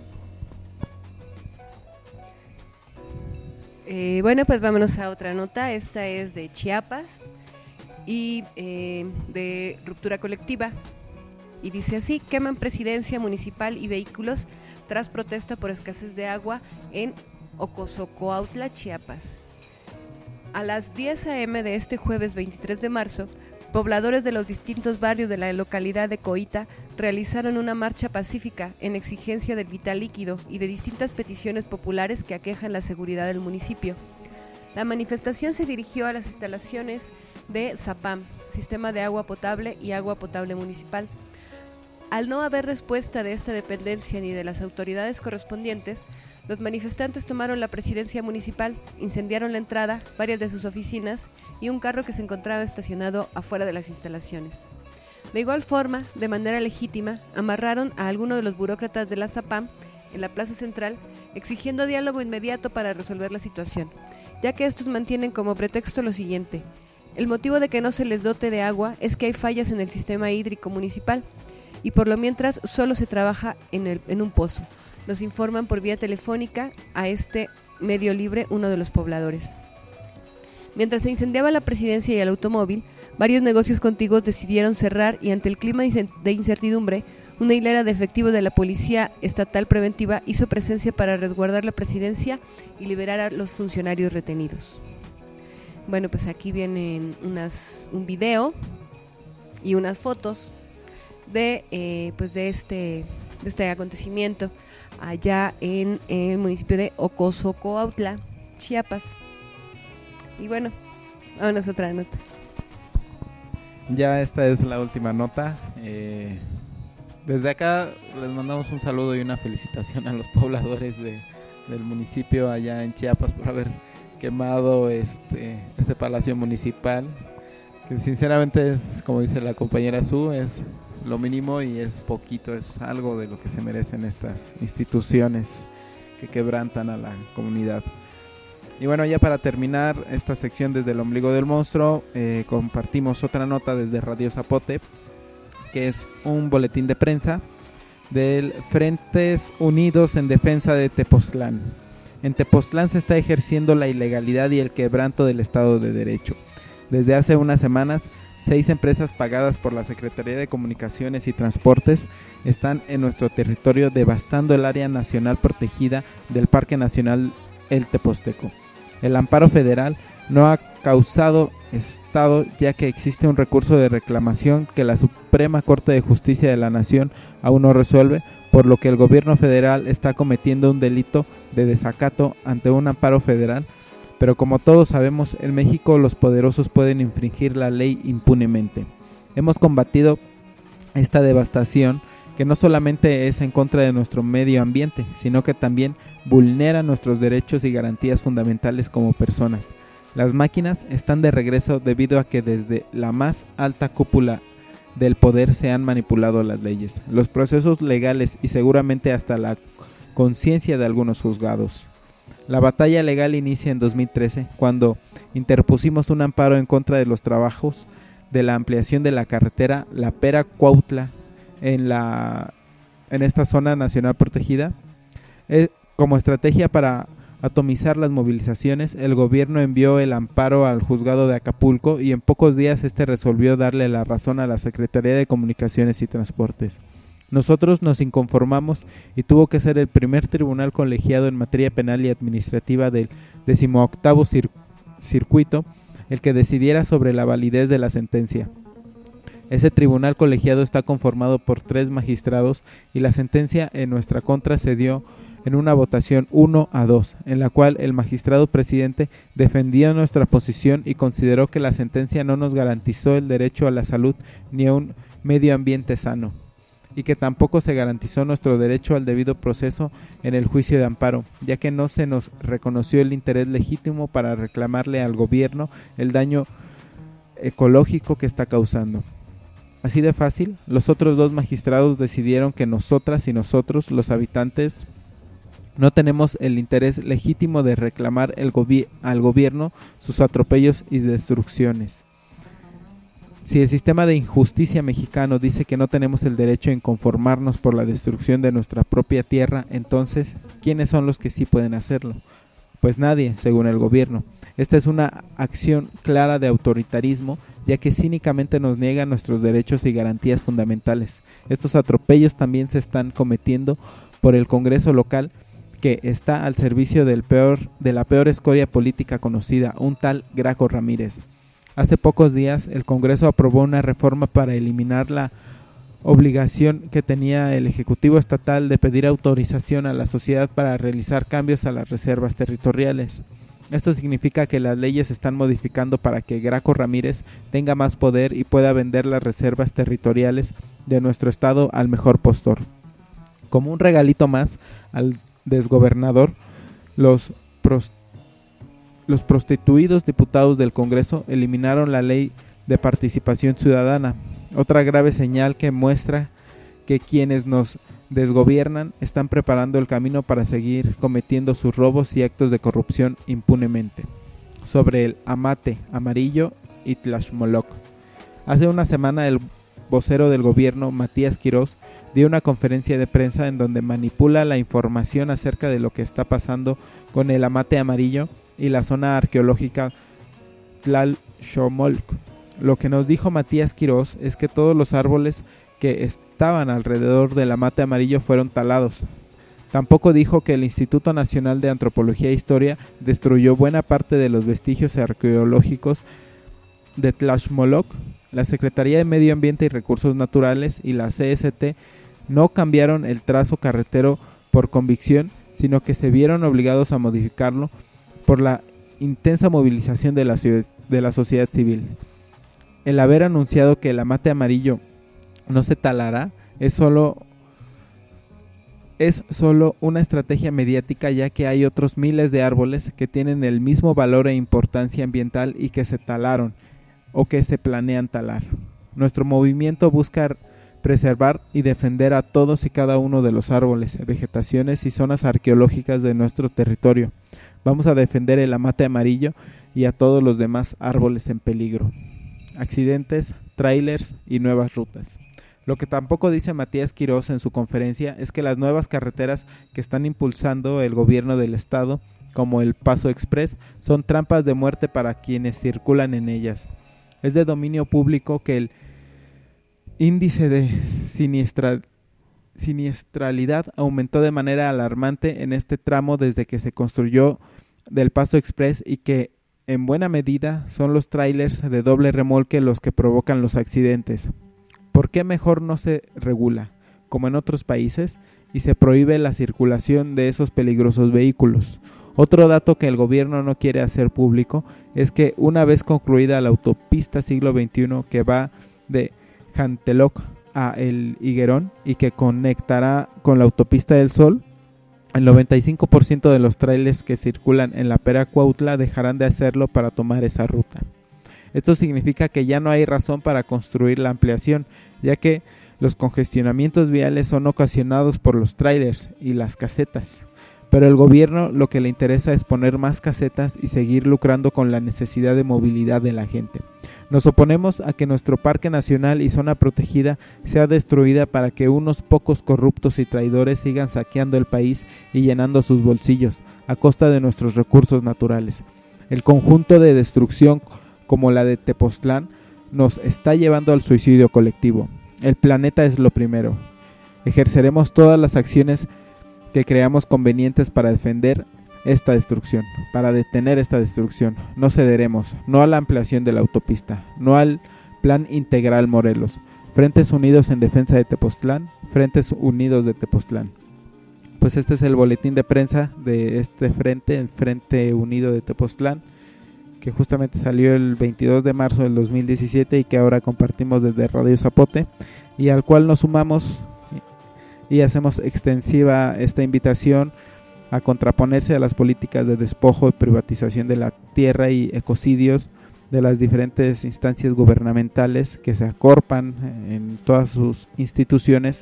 Bueno, pues vámonos a otra nota. Esta es de Chiapas y de ruptura colectiva. Y dice así: queman presidencia municipal y vehículos tras protesta por escasez de agua en Ocosocoautla, Chiapas. A las 10 a.m. de este jueves 23 de marzo, pobladores de los distintos barrios de la localidad de Coita realizaron una marcha pacífica en exigencia del vital líquido y de distintas peticiones populares que aquejan la seguridad del municipio. La manifestación se dirigió a las instalaciones de SAPAM, Sistema de Agua Potable y Agua Potable Municipal. Al no haber respuesta de esta dependencia ni de las autoridades correspondientes, los manifestantes tomaron la presidencia municipal, incendiaron la entrada, varias de sus oficinas y un carro que se encontraba estacionado afuera de las instalaciones. De igual forma, de manera legítima, amarraron a algunos de los burócratas de la SAPAM en la plaza central, exigiendo diálogo inmediato para resolver la situación, ya que estos mantienen como pretexto lo siguiente: el motivo de que no se les dote de agua es que hay fallas en el sistema hídrico municipal y por lo mientras solo se trabaja en un pozo. Nos informan por vía telefónica a este medio libre uno de los pobladores. Mientras se incendiaba la presidencia y el automóvil, varios negocios contiguos decidieron cerrar y ante el clima de incertidumbre, una hilera de efectivos de la Policía Estatal Preventiva hizo presencia para resguardar la presidencia y liberar a los funcionarios retenidos. Bueno, pues aquí vienen un video y unas fotos de este acontecimiento allá en el municipio de Ocosocoautla, Chiapas. Y bueno, vámonos a otra nota. Ya esta es la última nota. Desde acá les mandamos un saludo y una felicitación a los pobladores del municipio allá en Chiapas por haber quemado este palacio municipal, que sinceramente es, como dice la compañera Su, es lo mínimo y es poquito, es algo de lo que se merecen estas instituciones que quebrantan a la comunidad. Y bueno, ya para terminar esta sección desde el ombligo del monstruo, compartimos otra nota desde Radio Zapote, que es un boletín de prensa del Frentes Unidos en Defensa de Tepoztlán. En Tepoztlán se está ejerciendo la ilegalidad y el quebranto del Estado de Derecho. Desde hace unas semanas, 6 empresas pagadas por la Secretaría de Comunicaciones y Transportes están en nuestro territorio devastando el área nacional protegida del Parque Nacional El Tepozteco. El amparo federal no ha causado estado, ya que existe un recurso de reclamación que la Suprema Corte de Justicia de la Nación aún no resuelve, por lo que el gobierno federal está cometiendo un delito de desacato ante un amparo federal. Pero como todos sabemos, en México los poderosos pueden infringir la ley impunemente. Hemos combatido esta devastación que no solamente es en contra de nuestro medio ambiente, sino que también vulnera nuestros derechos y garantías fundamentales como personas. Las máquinas están de regreso debido a que desde la más alta cúpula del poder se han manipulado las leyes, los procesos legales y seguramente hasta la conciencia de algunos juzgados. La batalla legal inicia en 2013, cuando interpusimos un amparo en contra de los trabajos de la ampliación de la carretera La Pera-Cuautla en esta zona nacional protegida. Como estrategia para atomizar las movilizaciones, el gobierno envió el amparo al juzgado de Acapulco y en pocos días este resolvió darle la razón a la Secretaría de Comunicaciones y Transportes. Nosotros nos inconformamos y tuvo que ser el primer tribunal colegiado en materia penal y administrativa del 18º circuito el que decidiera sobre la validez de la sentencia. Ese tribunal colegiado está conformado por 3 magistrados y la sentencia en nuestra contra se dio en una votación 1-2, en la cual el magistrado presidente defendió nuestra posición y consideró que la sentencia no nos garantizó el derecho a la salud ni a un medio ambiente sano, y que tampoco se garantizó nuestro derecho al debido proceso en el juicio de amparo, ya que no se nos reconoció el interés legítimo para reclamarle al gobierno el daño ecológico que está causando. Así de fácil, los otros 2 magistrados decidieron que nosotras y nosotros, los habitantes, no tenemos el interés legítimo de reclamar al gobierno sus atropellos y destrucciones. Si el sistema de injusticia mexicano dice que no tenemos el derecho en conformarnos por la destrucción de nuestra propia tierra, entonces, ¿quiénes son los que sí pueden hacerlo? Pues nadie, según el gobierno. Esta es una acción clara de autoritarismo, ya que cínicamente nos niega nuestros derechos y garantías fundamentales. Estos atropellos también se están cometiendo por el Congreso local, que está al servicio de la peor escoria política conocida, un tal Graco Ramírez. Hace pocos días el Congreso aprobó una reforma para eliminar la obligación que tenía el Ejecutivo Estatal de pedir autorización a la sociedad para realizar cambios a las reservas territoriales. Esto significa que las leyes se están modificando para que Graco Ramírez tenga más poder y pueda vender las reservas territoriales de nuestro estado al mejor postor. Como un regalito más al desgobernador, los prostituidos diputados del Congreso eliminaron la ley de participación ciudadana, otra grave señal que muestra que quienes nos desgobiernan están preparando el camino para seguir cometiendo sus robos y actos de corrupción impunemente. Sobre el Amate Amarillo y Tlashmoloc. Hace una semana el vocero del gobierno, Matías Quirós, dio una conferencia de prensa en donde manipula la información acerca de lo que está pasando con el Amate Amarillo y la zona arqueológica Tlashmoloc. Lo que nos dijo Matías Quirós es que todos los árboles que estaban alrededor del Amate Amarillo fueron talados. Tampoco dijo que el Instituto Nacional de Antropología e Historia destruyó buena parte de los vestigios arqueológicos de Tlashmoloc. La Secretaría de Medio Ambiente y Recursos Naturales y la CST no cambiaron el trazo carretero por convicción, sino que se vieron obligados a modificarlo por la intensa movilización de la sociedad civil. El haber anunciado que el Amate Amarillo no se talará es solo una estrategia mediática, ya que hay otros miles de árboles que tienen el mismo valor e importancia ambiental y que se talaron o que se planean talar. Nuestro movimiento busca preservar y defender a todos y cada uno de los árboles, vegetaciones y zonas arqueológicas de nuestro territorio. Vamos a defender el Amate Amarillo y a todos los demás árboles en peligro. Accidentes, trailers y nuevas rutas. Lo que tampoco dice Matías Quirós en su conferencia es que las nuevas carreteras que están impulsando el gobierno del estado, como el Paso Express, son trampas de muerte para quienes circulan en ellas. Es de dominio público que el índice de siniestralidad aumentó de manera alarmante en este tramo desde que se construyó del Paso Express y que en buena medida son los trailers de doble remolque los que provocan los accidentes. ¿Por qué mejor no se regula, como en otros países, y se prohíbe la circulación de esos peligrosos vehículos? Otro dato que el gobierno no quiere hacer público es que una vez concluida la autopista siglo XXI que va de Janteloc a El Higuerón y que conectará con la autopista del Sol, el 95% de los trailers que circulan en la Pera Cuautla dejarán de hacerlo para tomar esa ruta. Esto significa que ya no hay razón para construir la ampliación, ya que los congestionamientos viales son ocasionados por los trailers y las casetas. Pero el gobierno lo que le interesa es poner más casetas y seguir lucrando con la necesidad de movilidad de la gente. Nos oponemos a que nuestro parque nacional y zona protegida sea destruida para que unos pocos corruptos y traidores sigan saqueando el país y llenando sus bolsillos a costa de nuestros recursos naturales. El conjunto de destrucción como la de Tepoztlán nos está llevando al suicidio colectivo. El planeta es lo primero. Ejerceremos todas las acciones que creamos convenientes para defender esta destrucción, para detener esta destrucción. No cederemos, no a la ampliación de la autopista, no al Plan Integral Morelos. Frentes Unidos en defensa de Tepoztlán, Frentes Unidos de Tepoztlán. Pues este es el boletín de prensa de este frente, el Frente Unido de Tepoztlán, que justamente salió el 22 de marzo del 2017 y que ahora compartimos desde Radio Zapote, y al cual nos sumamos y hacemos extensiva esta invitación a contraponerse a las políticas de despojo y privatización de la tierra y ecocidios de las diferentes instancias gubernamentales que se acorpan en todas sus instituciones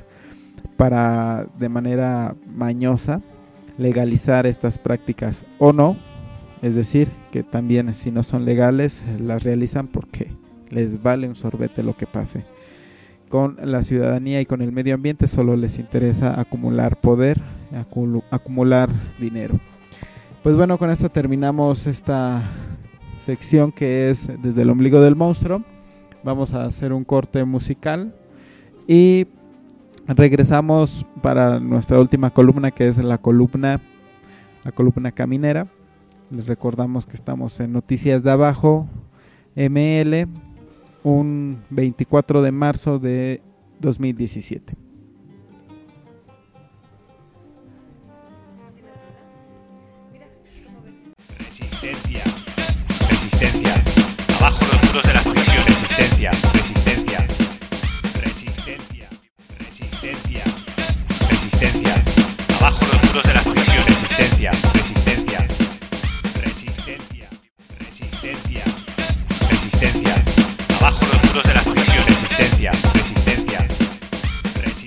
para, de manera mañosa, legalizar estas prácticas o no, es decir, que también si no son legales las realizan porque les vale un sorbete lo que pase. Con la ciudadanía y con el medio ambiente solo les interesa acumular poder, acumular dinero. Pues bueno, con esto terminamos esta sección que es Desde el ombligo del monstruo. Vamos a hacer un corte musical y regresamos para nuestra última columna, que es la columna caminera. Les recordamos que estamos en Noticias de Abajo ML, un 24 de marzo de 2017. Resistencia, resistencia, abajo los muros de la prisión, resistencia, resistencia, resistencia, resistencia, resistencia, abajo los muros de la prisión, resistencia, resistencia, resistencia, resistencia, resistencia, abajo los muros de la prisión, resistencia, resistencia, resistencia.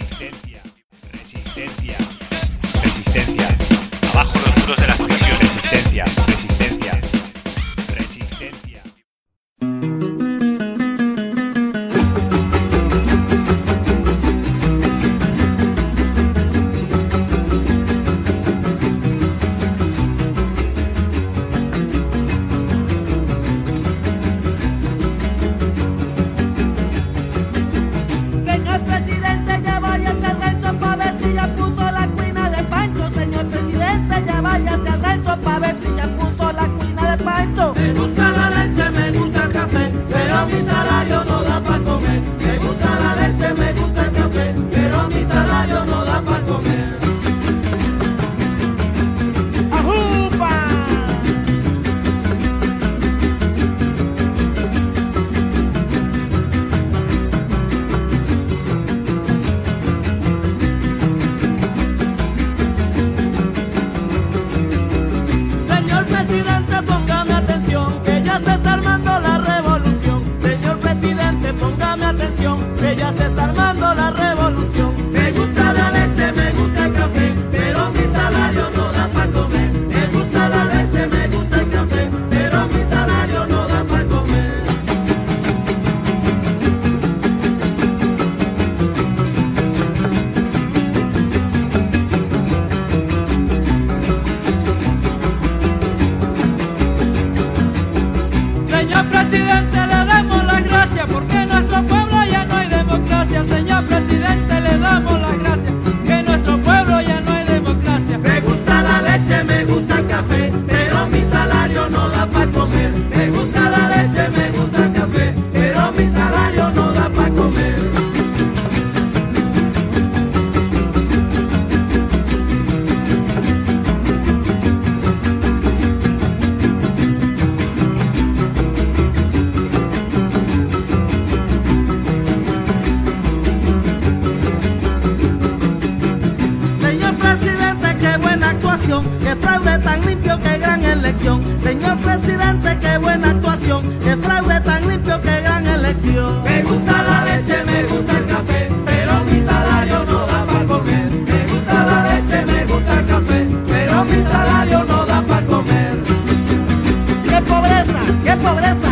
verde tan limpio, qué gran elección. Me gusta la leche, me gusta el café, pero mi salario no da para comer. Me gusta la leche, me gusta el café, pero mi salario no da para comer. ¡Qué pobreza! ¡Qué pobreza!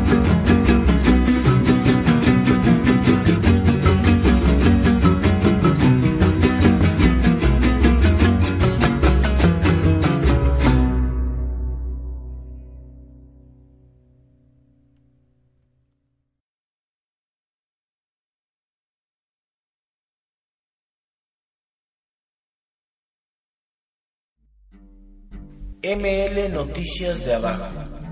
ML Noticias de Abajo.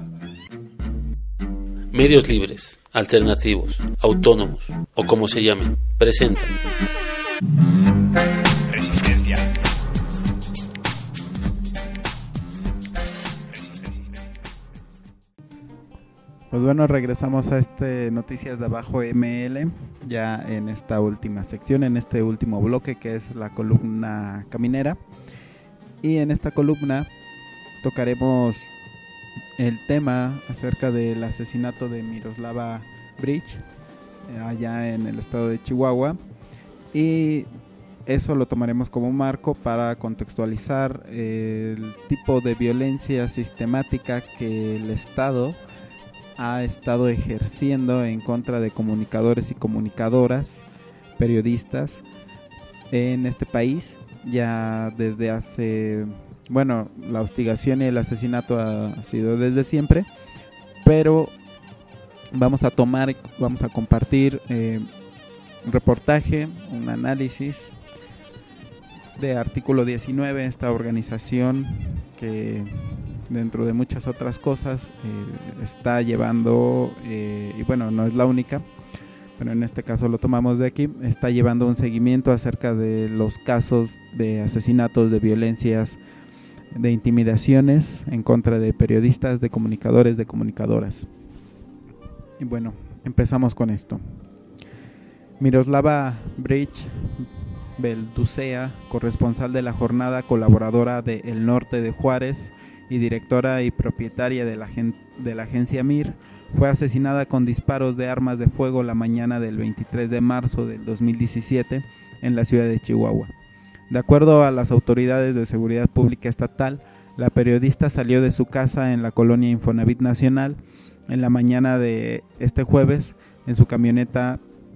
Medios libres, alternativos, autónomos o como se llamen, presentan Resistencia. Pues bueno, regresamos a Noticias de Abajo ML, ya en esta última sección, en este último bloque que es la columna caminera. Y en esta columna tocaremos el tema acerca del asesinato de Miroslava Breach allá en el estado de Chihuahua, y eso lo tomaremos como marco para contextualizar el tipo de violencia sistemática que el Estado ha estado ejerciendo en contra de comunicadores y comunicadoras, periodistas en este país ya desde hace... Bueno, la hostigación y el asesinato ha sido desde siempre, pero vamos a compartir un reportaje, un análisis de Artículo 19, esta organización que dentro de muchas otras cosas está llevando, y bueno, no es la única, pero en este caso lo tomamos de aquí, está llevando un seguimiento acerca de los casos de asesinatos, de violencias, de intimidaciones en contra de periodistas, de comunicadores, de comunicadoras. Y bueno, empezamos con esto. Miroslava Breach Belducea, corresponsal de La Jornada, colaboradora de El Norte de Juárez y directora y propietaria de la agencia MIR, fue asesinada con disparos de armas de fuego la mañana del 23 de marzo del 2017 en la ciudad de Chihuahua. De acuerdo a las autoridades de seguridad pública estatal, la periodista salió de su casa en la colonia Infonavit Nacional en la mañana de este jueves en su camioneta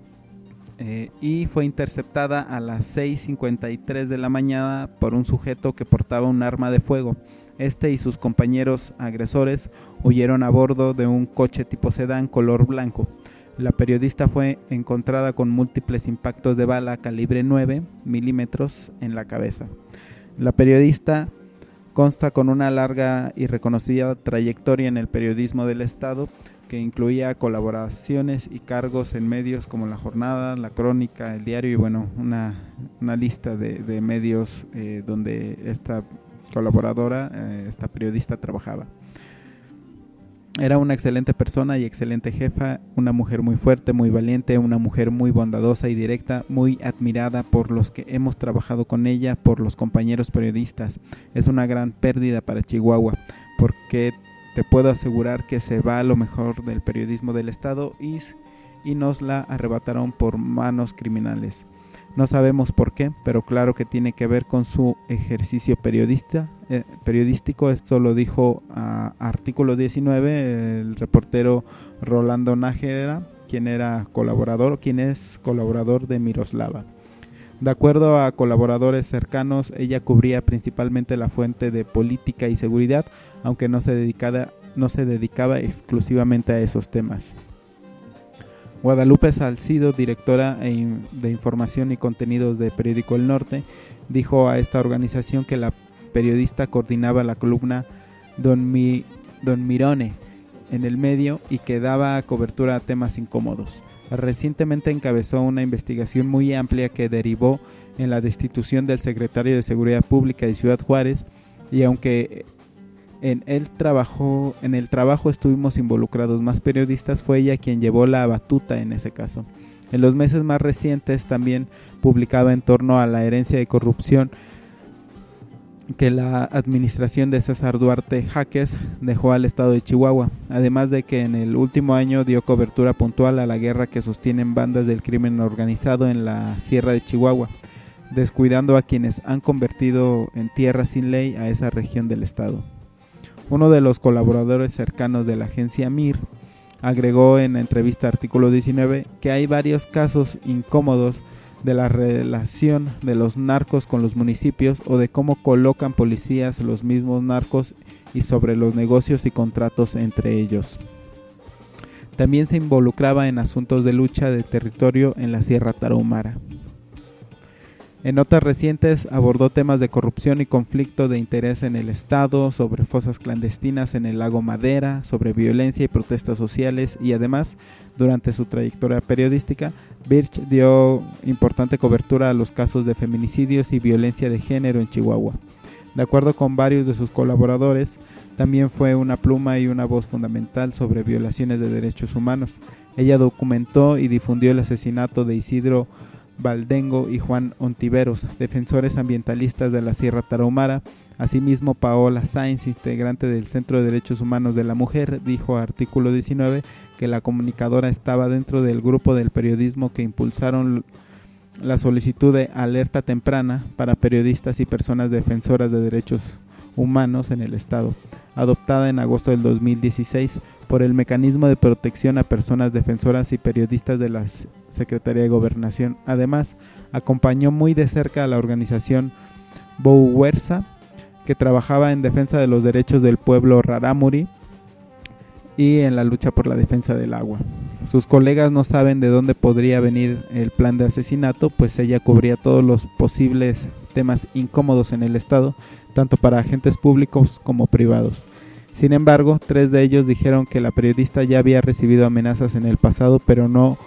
y fue interceptada a las 6:53 de la mañana por un sujeto que portaba un arma de fuego. Este y sus compañeros agresores huyeron a bordo de un coche tipo sedán color blanco. La periodista fue encontrada con múltiples impactos de bala calibre 9 milímetros en la cabeza. La periodista consta con una larga y reconocida trayectoria en el periodismo del Estado, que incluía colaboraciones y cargos en medios como La Jornada, La Crónica, El Diario y bueno, una lista de medios donde esta colaboradora, esta periodista trabajaba. Era una excelente persona y excelente jefa, una mujer muy fuerte, muy valiente, una mujer muy bondadosa y directa, muy admirada por los que hemos trabajado con ella, por los compañeros periodistas. Es una gran pérdida para Chihuahua, porque te puedo asegurar que se va lo mejor del periodismo del Estado y nos la arrebataron por manos criminales. No sabemos por qué, pero claro que tiene que ver con su ejercicio periodístico. Esto lo dijo a Artículo 19 el reportero Rolando Nájera, quien es colaborador de Miroslava. De acuerdo a colaboradores cercanos, ella cubría principalmente la fuente de política y seguridad, aunque no se dedicaba exclusivamente a esos temas. Guadalupe Salcido, directora de Información y Contenidos de Periódico El Norte, dijo a esta organización que la periodista coordinaba la columna Don Mirone en el medio y que daba cobertura a temas incómodos. Recientemente encabezó una investigación muy amplia que derivó en la destitución del secretario de Seguridad Pública de Ciudad Juárez, y aunque en el trabajo estuvimos involucrados más periodistas, fue ella quien llevó la batuta en ese caso. En los meses más recientes también publicaba en torno a la herencia de corrupción que la administración de César Duarte Jaques dejó al estado de Chihuahua, además de que en el último año dio cobertura puntual a la guerra que sostienen bandas del crimen organizado en la Sierra de Chihuahua, descuidando a quienes han convertido en tierra sin ley a esa región del estado. Uno de los colaboradores cercanos de la agencia MIR agregó en la entrevista Artículo 19 que hay varios casos incómodos de la relación de los narcos con los municipios o de cómo colocan policías los mismos narcos y sobre los negocios y contratos entre ellos. También se involucraba en asuntos de lucha de territorio en la Sierra Tarahumara. En notas recientes abordó temas de corrupción y conflicto de interés en el estado, sobre fosas clandestinas en el lago Madera, sobre violencia y protestas sociales y además, durante su trayectoria periodística, Birch dio importante cobertura a los casos de feminicidios y violencia de género en Chihuahua. De acuerdo con varios de sus colaboradores, también fue una pluma y una voz fundamental sobre violaciones de derechos humanos. Ella documentó y difundió el asesinato de Isidro Valdengo y Juan Ontiveros, defensores ambientalistas de la Sierra Tarahumara. Asimismo, Paola Sáenz, integrante del Centro de Derechos Humanos de la Mujer, dijo a Artículo 19 que la comunicadora estaba dentro del grupo del periodismo que impulsaron la solicitud de alerta temprana para periodistas y personas defensoras de derechos humanos en el estado, adoptada en agosto del 2016 por el Mecanismo de Protección a Personas Defensoras y Periodistas de la Secretaría de Gobernación. Además, acompañó muy de cerca a la organización Bouwersa, que trabajaba en defensa de los derechos del pueblo rarámuri y en la lucha por la defensa del agua. Sus colegas no saben de dónde podría venir el plan de asesinato, pues ella cubría todos los posibles temas incómodos en el estado, tanto para agentes públicos como privados. Sin embargo, 3 de ellos dijeron que la periodista ya había recibido amenazas en el pasado, pero no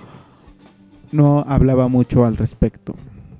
hablaba mucho al respecto.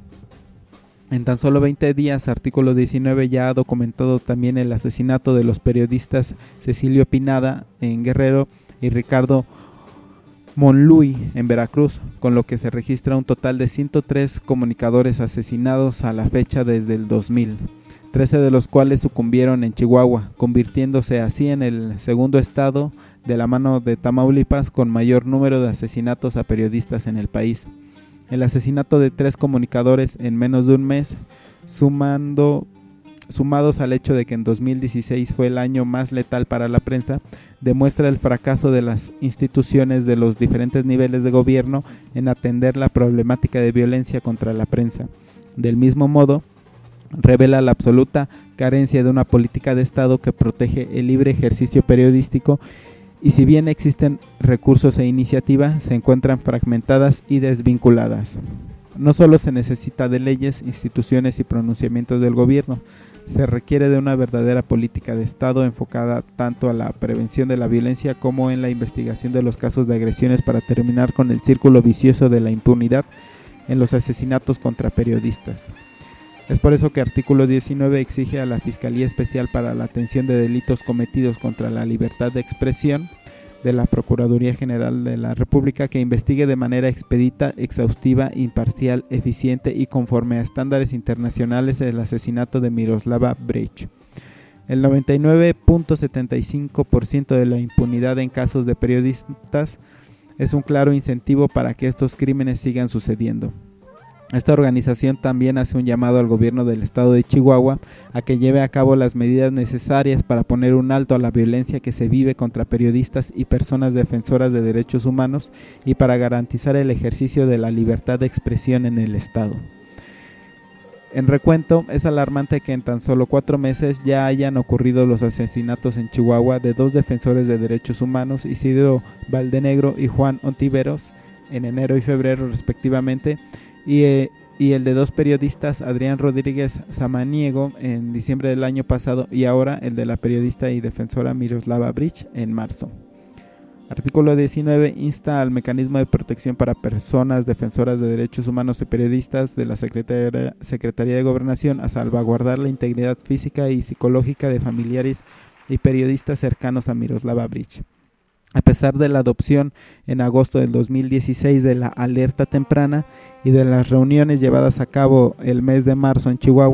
En tan solo 20 días, Artículo 19 ya ha documentado también el asesinato de los periodistas Cecilio Pinada en Guerrero y Ricardo Monluy en Veracruz, con lo que se registra un total de 103 comunicadores asesinados a la fecha desde el 2000. 13 de los cuales sucumbieron en Chihuahua, convirtiéndose así en el segundo estado de la mano de Tamaulipas con mayor número de asesinatos a periodistas en el país. El asesinato de 3 comunicadores en menos de un mes, sumados al hecho de que en 2016 fue el año más letal para la prensa, demuestra el fracaso de las instituciones de los diferentes niveles de gobierno en atender la problemática de violencia contra la prensa. Del mismo modo, revela la absoluta carencia de una política de Estado que protege el libre ejercicio periodístico y si bien existen recursos e iniciativas, se encuentran fragmentadas y desvinculadas. No solo se necesita de leyes, instituciones y pronunciamientos del gobierno, se requiere de una verdadera política de Estado enfocada tanto a la prevención de la violencia como en la investigación de los casos de agresiones para terminar con el círculo vicioso de la impunidad en los asesinatos contra periodistas. Es por eso que Artículo 19 exige a la Fiscalía Especial para la Atención de Delitos Cometidos contra la Libertad de Expresión de la Procuraduría General de la República que investigue de manera expedita, exhaustiva, imparcial, eficiente y conforme a estándares internacionales el asesinato de Miroslava Brecht. El 99.75% de la impunidad en casos de periodistas es un claro incentivo para que estos crímenes sigan sucediendo. Esta organización también hace un llamado al gobierno del estado de Chihuahua a que lleve a cabo las medidas necesarias para poner un alto a la violencia que se vive contra periodistas y personas defensoras de derechos humanos y para garantizar el ejercicio de la libertad de expresión en el estado. En recuento, es alarmante que en tan solo 4 meses ya hayan ocurrido los asesinatos en Chihuahua de 2 defensores de derechos humanos, Isidro Valdenegro y Juan Ontiveros, en enero y febrero respectivamente, y el de 2 periodistas, Adrián Rodríguez Samaniego, en diciembre del año pasado, y ahora el de la periodista y defensora Miroslava Brecht en marzo. Artículo 19 insta al Mecanismo de Protección para Personas Defensoras de Derechos Humanos y Periodistas de la Secretaría de Gobernación a salvaguardar la integridad física y psicológica de familiares y periodistas cercanos a Miroslava Brecht. A pesar de la adopción en agosto del 2016 de la alerta temprana y de las reuniones llevadas a cabo el mes de marzo en Chihuahua,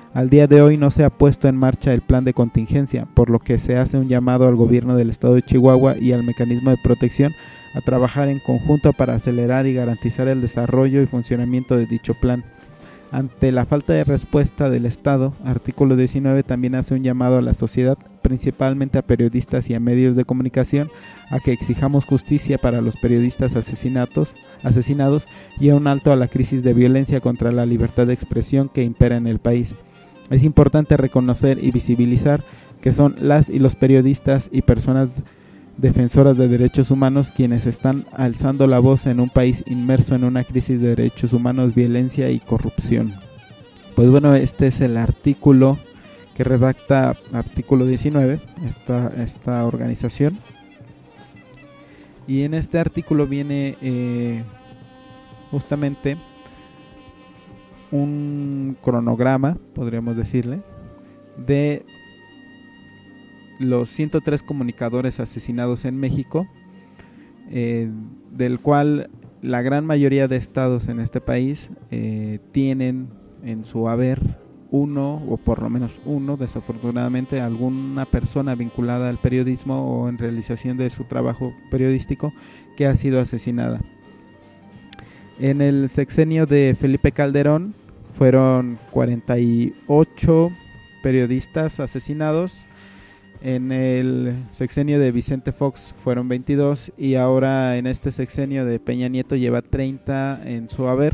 Al día de hoy no se ha puesto en marcha el plan de contingencia, por lo que se hace un llamado al gobierno del estado de Chihuahua y al mecanismo de protección a trabajar en conjunto para acelerar y garantizar el desarrollo y funcionamiento de dicho plan. Ante la falta de respuesta del Estado, artículo 19 también hace un llamado a la sociedad, principalmente a periodistas y a medios de comunicación, a que exijamos justicia para los periodistas asesinados y a un alto a la crisis de violencia contra la libertad de expresión que impera en el país. Es importante reconocer y visibilizar que son las y los periodistas y personas defensoras de derechos humanos quienes están alzando la voz en un país inmerso en una crisis de derechos humanos, violencia y corrupción. Pues bueno, este es el artículo que redacta artículo 19, esta organización. Y en este artículo viene justamente un cronograma, podríamos decirle, de los 103 comunicadores asesinados en México, del cual la gran mayoría de estados en este país tienen en su haber uno, o por lo menos uno, desafortunadamente, alguna persona vinculada al periodismo o en realización de su trabajo periodístico que ha sido asesinada. En el sexenio de Felipe Calderón fueron 48 periodistas asesinados. En el sexenio de Vicente Fox fueron 22 y ahora en este sexenio de Peña Nieto lleva 30 en su haber.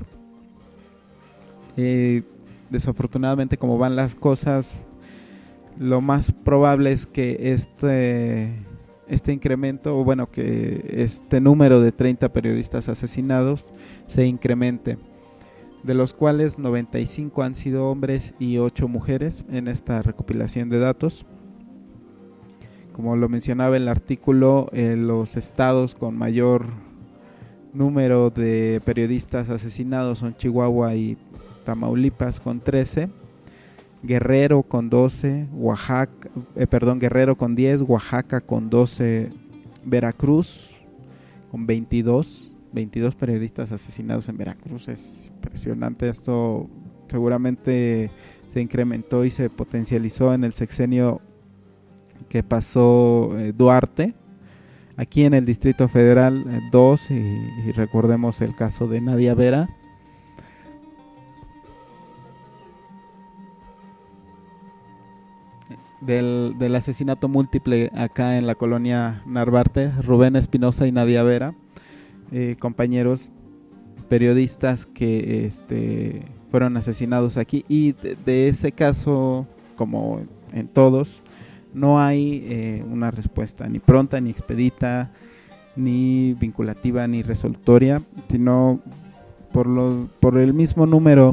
Desafortunadamente, como van las cosas, lo más probable es que este incremento, o bueno, que este número de 30 periodistas asesinados se incremente, de los cuales 95 han sido hombres y 8 mujeres en esta recopilación de datos. Como lo mencionaba el artículo, los estados con mayor número de periodistas asesinados son Chihuahua y Tamaulipas con 13, Guerrero con 12, Guerrero con 10, Oaxaca con 12, Veracruz con 22 periodistas asesinados en Veracruz. Es impresionante, esto seguramente se incrementó y se potencializó en el sexenio que pasó Duarte. Aquí en el Distrito Federal 2 y recordemos el caso de Nadia Vera. Del asesinato múltiple acá en la colonia Narvarte, Rubén Espinosa y Nadia Vera, compañeros periodistas que fueron asesinados aquí, y de ese caso, como en todos, no hay una respuesta ni pronta, ni expedita, ni vinculativa, ni resolutoria, sino por el mismo número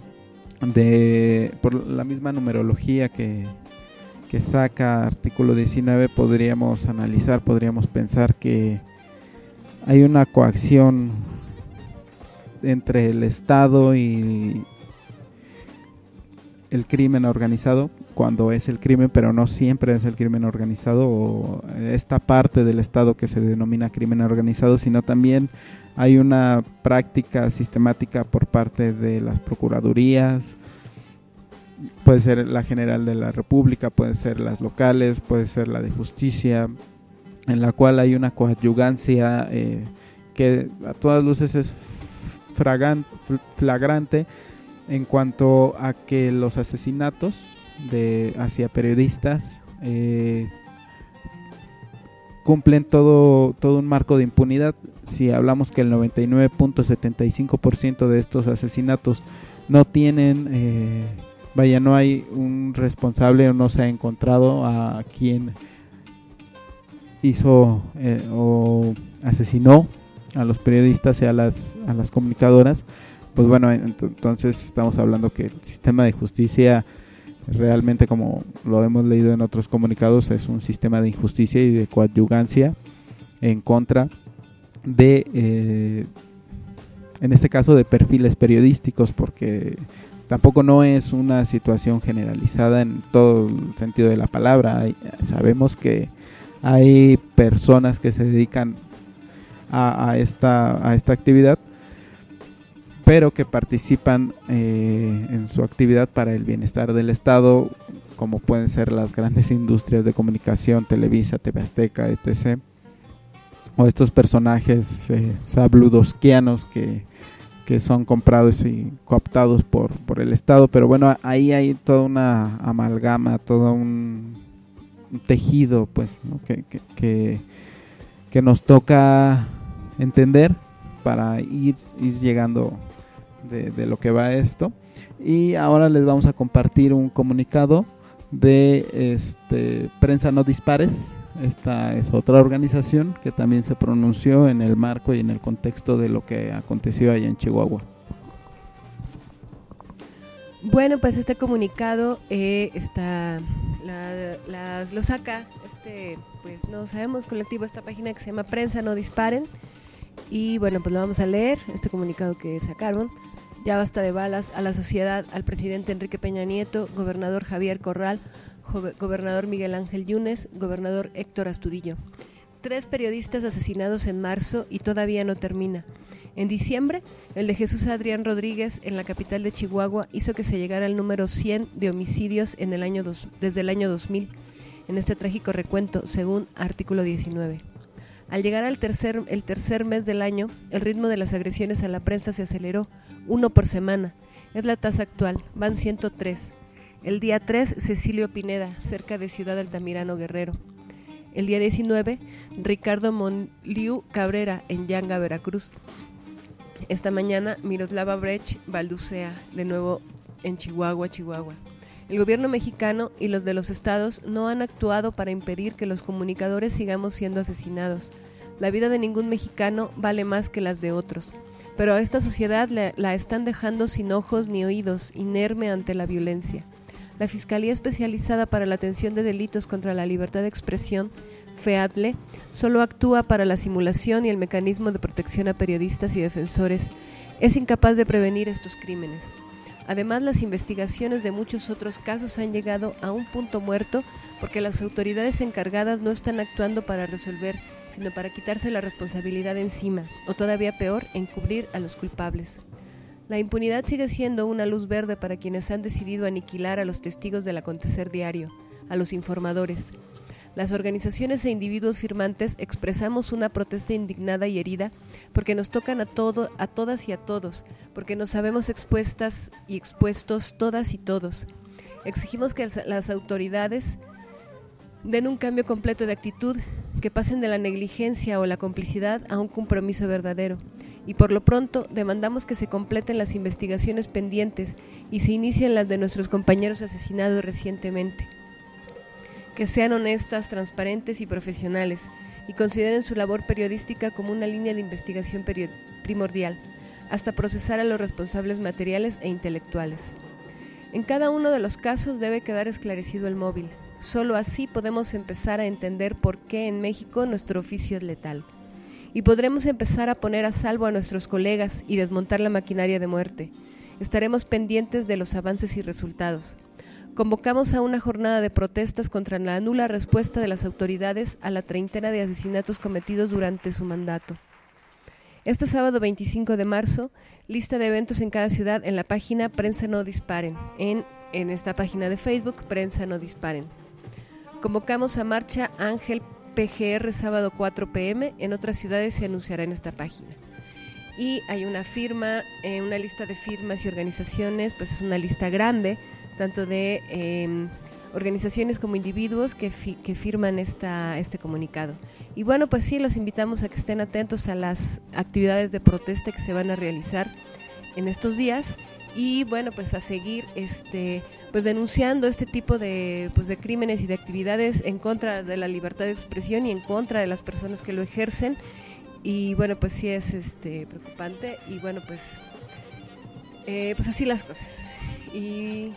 por la misma numerología que saca artículo 19, podríamos pensar que hay una coacción entre el Estado y el crimen organizado, cuando es el crimen, pero no siempre es el crimen organizado o esta parte del Estado que se denomina crimen organizado, sino también hay una práctica sistemática por parte de las procuradurías, puede ser la General de la República, puede ser las locales, puede ser la de Justicia, en la cual hay una coadyuvancia que a todas luces es flagrante en cuanto a que los asesinatos hacia periodistas cumplen todo un marco de impunidad. Si hablamos que el 99.75% de estos asesinatos no tienen, no hay un responsable o no se ha encontrado a quien hizo o asesinó a los periodistas y a las comunicadoras, pues bueno, entonces estamos hablando que el sistema de justicia realmente, como lo hemos leído en otros comunicados, es un sistema de injusticia y de coadyuvancia en contra de, en este caso, de perfiles periodísticos, porque tampoco no es una situación generalizada en todo el sentido de la palabra. Sabemos que hay personas que se dedican a esta actividad, pero que participan en su actividad para el bienestar del Estado, como pueden ser las grandes industrias de comunicación, Televisa, TV Azteca, etc. O estos personajes sabludowskianos que son comprados y cooptados por el Estado. Pero bueno, ahí hay toda una amalgama, todo un tejido, pues, ¿no? que nos toca entender para ir llegando de lo que va esto. Y ahora les vamos a compartir un comunicado de Prensa No Dispares. Esta es otra organización que también se pronunció en el marco y en el contexto de lo que aconteció allá en Chihuahua. Bueno, pues este comunicado lo saca pues no sabemos colectivo, esta página que se llama Prensa No Disparen. Y bueno, pues lo vamos a leer, este comunicado que sacaron. Ya basta de balas a la sociedad, al presidente Enrique Peña Nieto, gobernador Javier Corral, gobernador Miguel Ángel Yunes, gobernador Héctor Astudillo. 3 periodistas asesinados en marzo y todavía no termina. En diciembre, el de Jesús Adrián Rodríguez en la capital de Chihuahua hizo que se llegara al número 100 de homicidios en desde el año 2000, en este trágico recuento, según artículo 19. Al llegar el tercer mes del año, el ritmo de las agresiones a la prensa se aceleró, 1 por semana. Es la tasa actual, van 103. El día 3, Cecilio Pineda, cerca de Ciudad Altamirano, Guerrero. El día 19, Ricardo Monliu Cabrera, en Yanga, Veracruz. Esta mañana, Miroslava Brecht Balducea, de nuevo en Chihuahua. El gobierno mexicano y los de los estados no han actuado para impedir que los comunicadores sigamos siendo asesinados. La vida de ningún mexicano vale más que las de otros. Pero a esta sociedad la están dejando sin ojos ni oídos, inerme ante la violencia. La Fiscalía Especializada para la Atención de Delitos contra la Libertad de Expresión, FEADLE, solo actúa para la simulación y el mecanismo de protección a periodistas y defensores. Es incapaz de prevenir estos crímenes. Además, las investigaciones de muchos otros casos han llegado a un punto muerto porque las autoridades encargadas no están actuando para resolver, sino para quitarse la responsabilidad encima, o todavía peor, encubrir a los culpables. La impunidad sigue siendo una luz verde para quienes han decidido aniquilar a los testigos del acontecer diario, a los informadores. Las organizaciones e individuos firmantes expresamos una protesta indignada y herida porque nos tocan a todas y a todos, porque nos sabemos expuestas y expuestos todas y todos. Exigimos que las autoridades den un cambio completo de actitud, que pasen de la negligencia o la complicidad a un compromiso verdadero. Y por lo pronto demandamos que se completen las investigaciones pendientes y se inicien las de nuestros compañeros asesinados recientemente. Que sean honestas, transparentes y profesionales, y consideren su labor periodística como una línea de investigación primordial, hasta procesar a los responsables materiales e intelectuales. En cada uno de los casos debe quedar esclarecido el móvil. Solo así podemos empezar a entender por qué en México nuestro oficio es letal. Y podremos empezar a poner a salvo a nuestros colegas y desmontar la maquinaria de muerte. Estaremos pendientes de los avances y resultados. Convocamos a una jornada de protestas contra la nula respuesta de las autoridades a la treintena de asesinatos cometidos durante su mandato. Este sábado 25 de marzo, lista de eventos en cada ciudad en la página Prensa No Disparen, en esta página de Facebook, Prensa No Disparen. Convocamos a Marcha Ángel PGR sábado 4 p.m. En otras ciudades se anunciará en esta página. Y hay una lista de firmas y organizaciones, pues es una lista grande, tanto de organizaciones como individuos que firman este comunicado. Y bueno, pues sí, los invitamos a que estén atentos a las actividades de protesta que se van a realizar en estos días y bueno, pues a seguir pues denunciando este tipo de crímenes y de actividades en contra de la libertad de expresión y en contra de las personas que lo ejercen. Y bueno, pues sí es preocupante y bueno, pues así las cosas. Y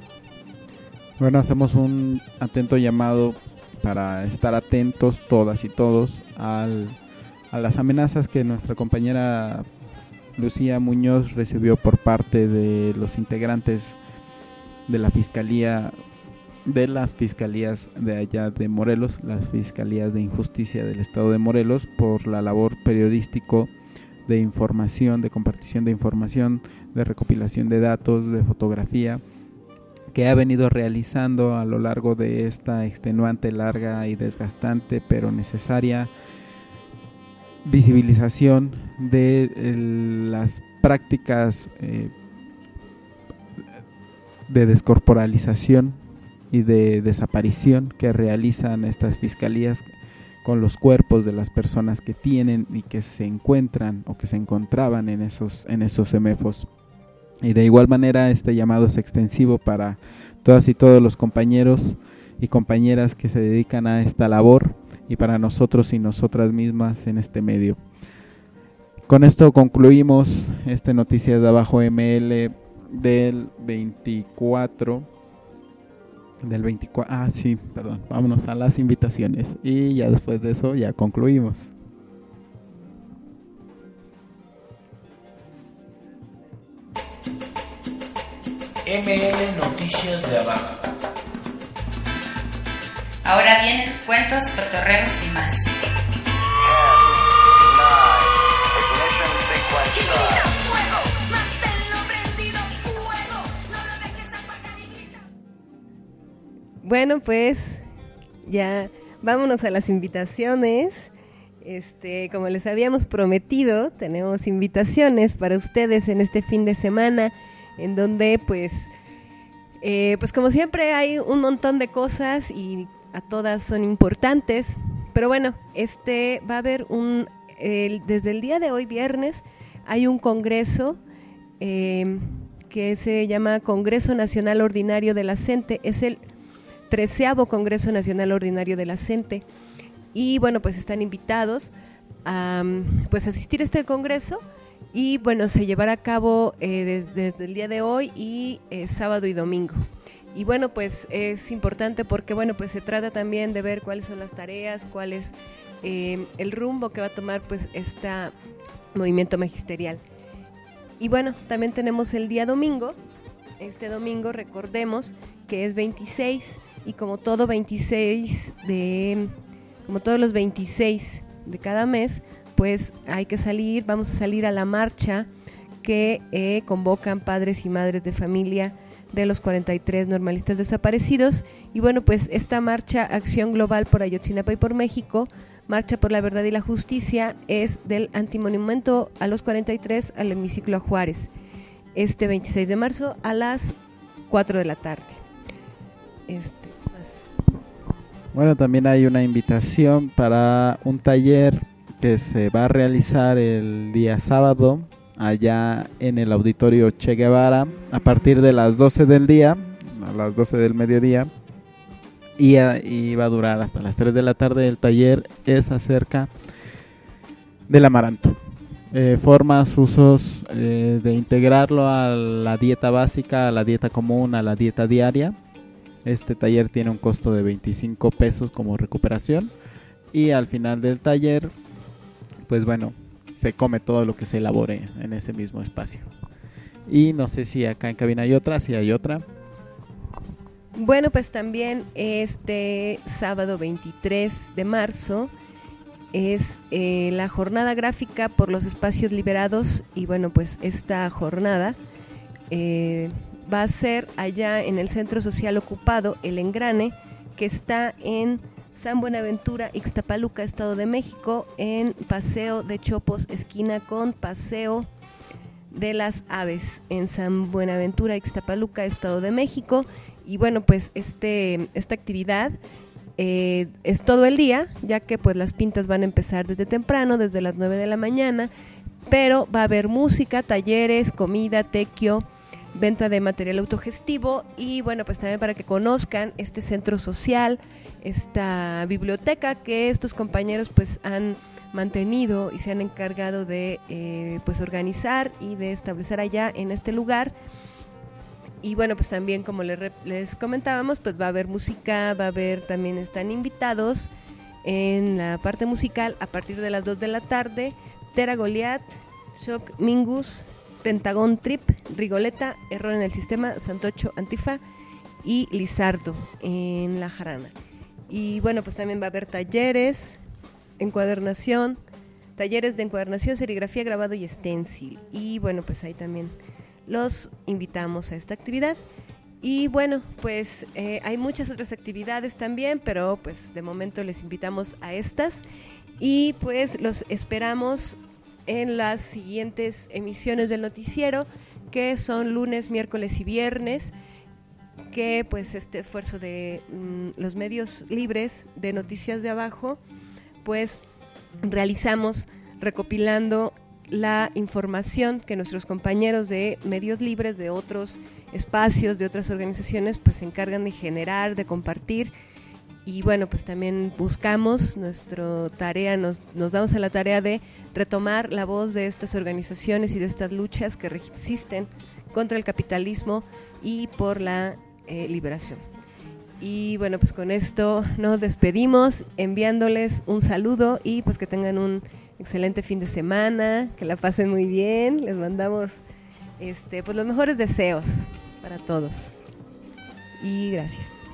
bueno, hacemos un atento llamado para estar atentos todas y todos a las amenazas que nuestra compañera Lucía Muñoz recibió por parte de los integrantes de la fiscalía, de las fiscalías de allá de Morelos, las fiscalías de injusticia del estado de Morelos, por la labor periodístico de información, de compartición de información, de recopilación de datos, de fotografía, que ha venido realizando a lo largo de esta extenuante, larga y desgastante, pero necesaria visibilización de las prácticas de descorporalización y de desaparición que realizan estas fiscalías con los cuerpos de las personas que tienen y que se encuentran o que se encontraban en esos CEMEFOS. Y de igual manera este llamado es extensivo para todas y todos los compañeros y compañeras que se dedican a esta labor y para nosotros y nosotras mismas en este medio. Con esto concluimos este Noticias de Abajo ML del 24. Vámonos a las invitaciones y ya después de eso ya concluimos. ML Noticias de Abajo. Ahora vienen cuentos, cotorreos y más. Bueno, pues ya vámonos a las invitaciones. Como les habíamos prometido, tenemos invitaciones para ustedes en este fin de semana, en donde pues como siempre hay un montón de cosas y a todas son importantes. Pero bueno, va a haber desde el día de hoy, viernes, hay un congreso que se llama Congreso Nacional Ordinario de la CENTE. Es el 13º Congreso Nacional Ordinario de la CENTE. Y bueno, pues están invitados a asistir a este congreso. Y bueno, se llevará a cabo desde el día de hoy y sábado y domingo. Y bueno, pues es importante porque bueno, pues se trata también de ver cuáles son las tareas, cuál es el rumbo que va a tomar pues este movimiento magisterial. Y bueno, también tenemos el día domingo. Este domingo recordemos que es 26 y como todos los 26 de cada mes, pues hay que salir, vamos a salir a la marcha que convocan padres y madres de familia de los 43 normalistas desaparecidos. Y bueno, pues esta marcha Acción Global por Ayotzinapa y por México, Marcha por la Verdad y la Justicia, es del Antimonumento a los 43 al hemiciclo a Juárez, este 26 de marzo a las 4 de la tarde. Bueno, también hay una invitación para un taller que se va a realizar el día sábado allá en el Auditorio Che Guevara a partir de las 12 del día, a las 12 del mediodía, y va a durar hasta las 3 de la tarde. El taller es acerca del amaranto, formas, usos de integrarlo a la dieta básica, a la dieta común, a la dieta diaria. Este taller tiene un costo de 25 pesos como recuperación y al final del taller, pues bueno, se come todo lo que se elabore en ese mismo espacio. Y no sé si acá en cabina hay otra, si hay otra. Bueno, pues también este sábado 23 de marzo es la jornada gráfica por los espacios liberados. Y bueno, pues esta jornada va a ser allá en el Centro Social Ocupado El Engrane, que está en San Buenaventura, Ixtapaluca, Estado de México, en Paseo de Chopos, esquina con Paseo de las Aves, en San Buenaventura, Ixtapaluca, Estado de México. Y bueno, pues esta actividad es todo el día, ya que pues las pintas van a empezar desde temprano, desde las 9 de la mañana, pero va a haber música, talleres, comida, tequio, venta de material autogestivo y bueno, pues también para que conozcan este centro social, esta biblioteca que estos compañeros pues han mantenido y se han encargado de pues organizar y de establecer allá en este lugar. Y bueno, pues también como les comentábamos, pues va a haber música, va a haber, también están invitados en la parte musical a partir de las 2 de la tarde, Tera Goliat, Shock Mingus, Pentagon Trip, Rigoleta, Error en el Sistema, Santocho Antifa y Lizardo en La Jarana. Y bueno, pues también va a haber talleres, encuadernación, talleres de encuadernación, serigrafía, grabado y stencil. Y bueno, pues ahí también los invitamos a esta actividad. Y bueno, pues hay muchas otras actividades también, pero pues de momento les invitamos a estas. Y pues los esperamos en las siguientes emisiones del noticiero, que son lunes, miércoles y viernes, que pues este esfuerzo de los medios libres de Noticias de Abajo, pues realizamos recopilando la información que nuestros compañeros de medios libres, de otros espacios, de otras organizaciones, pues se encargan de generar, de compartir. Y bueno, pues también buscamos nuestra tarea, nos damos a la tarea de retomar la voz de estas organizaciones y de estas luchas que resisten contra el capitalismo y por la liberación. Y bueno, pues con esto nos despedimos enviándoles un saludo y pues que tengan un excelente fin de semana, que la pasen muy bien. Les mandamos pues los mejores deseos para todos. Y gracias.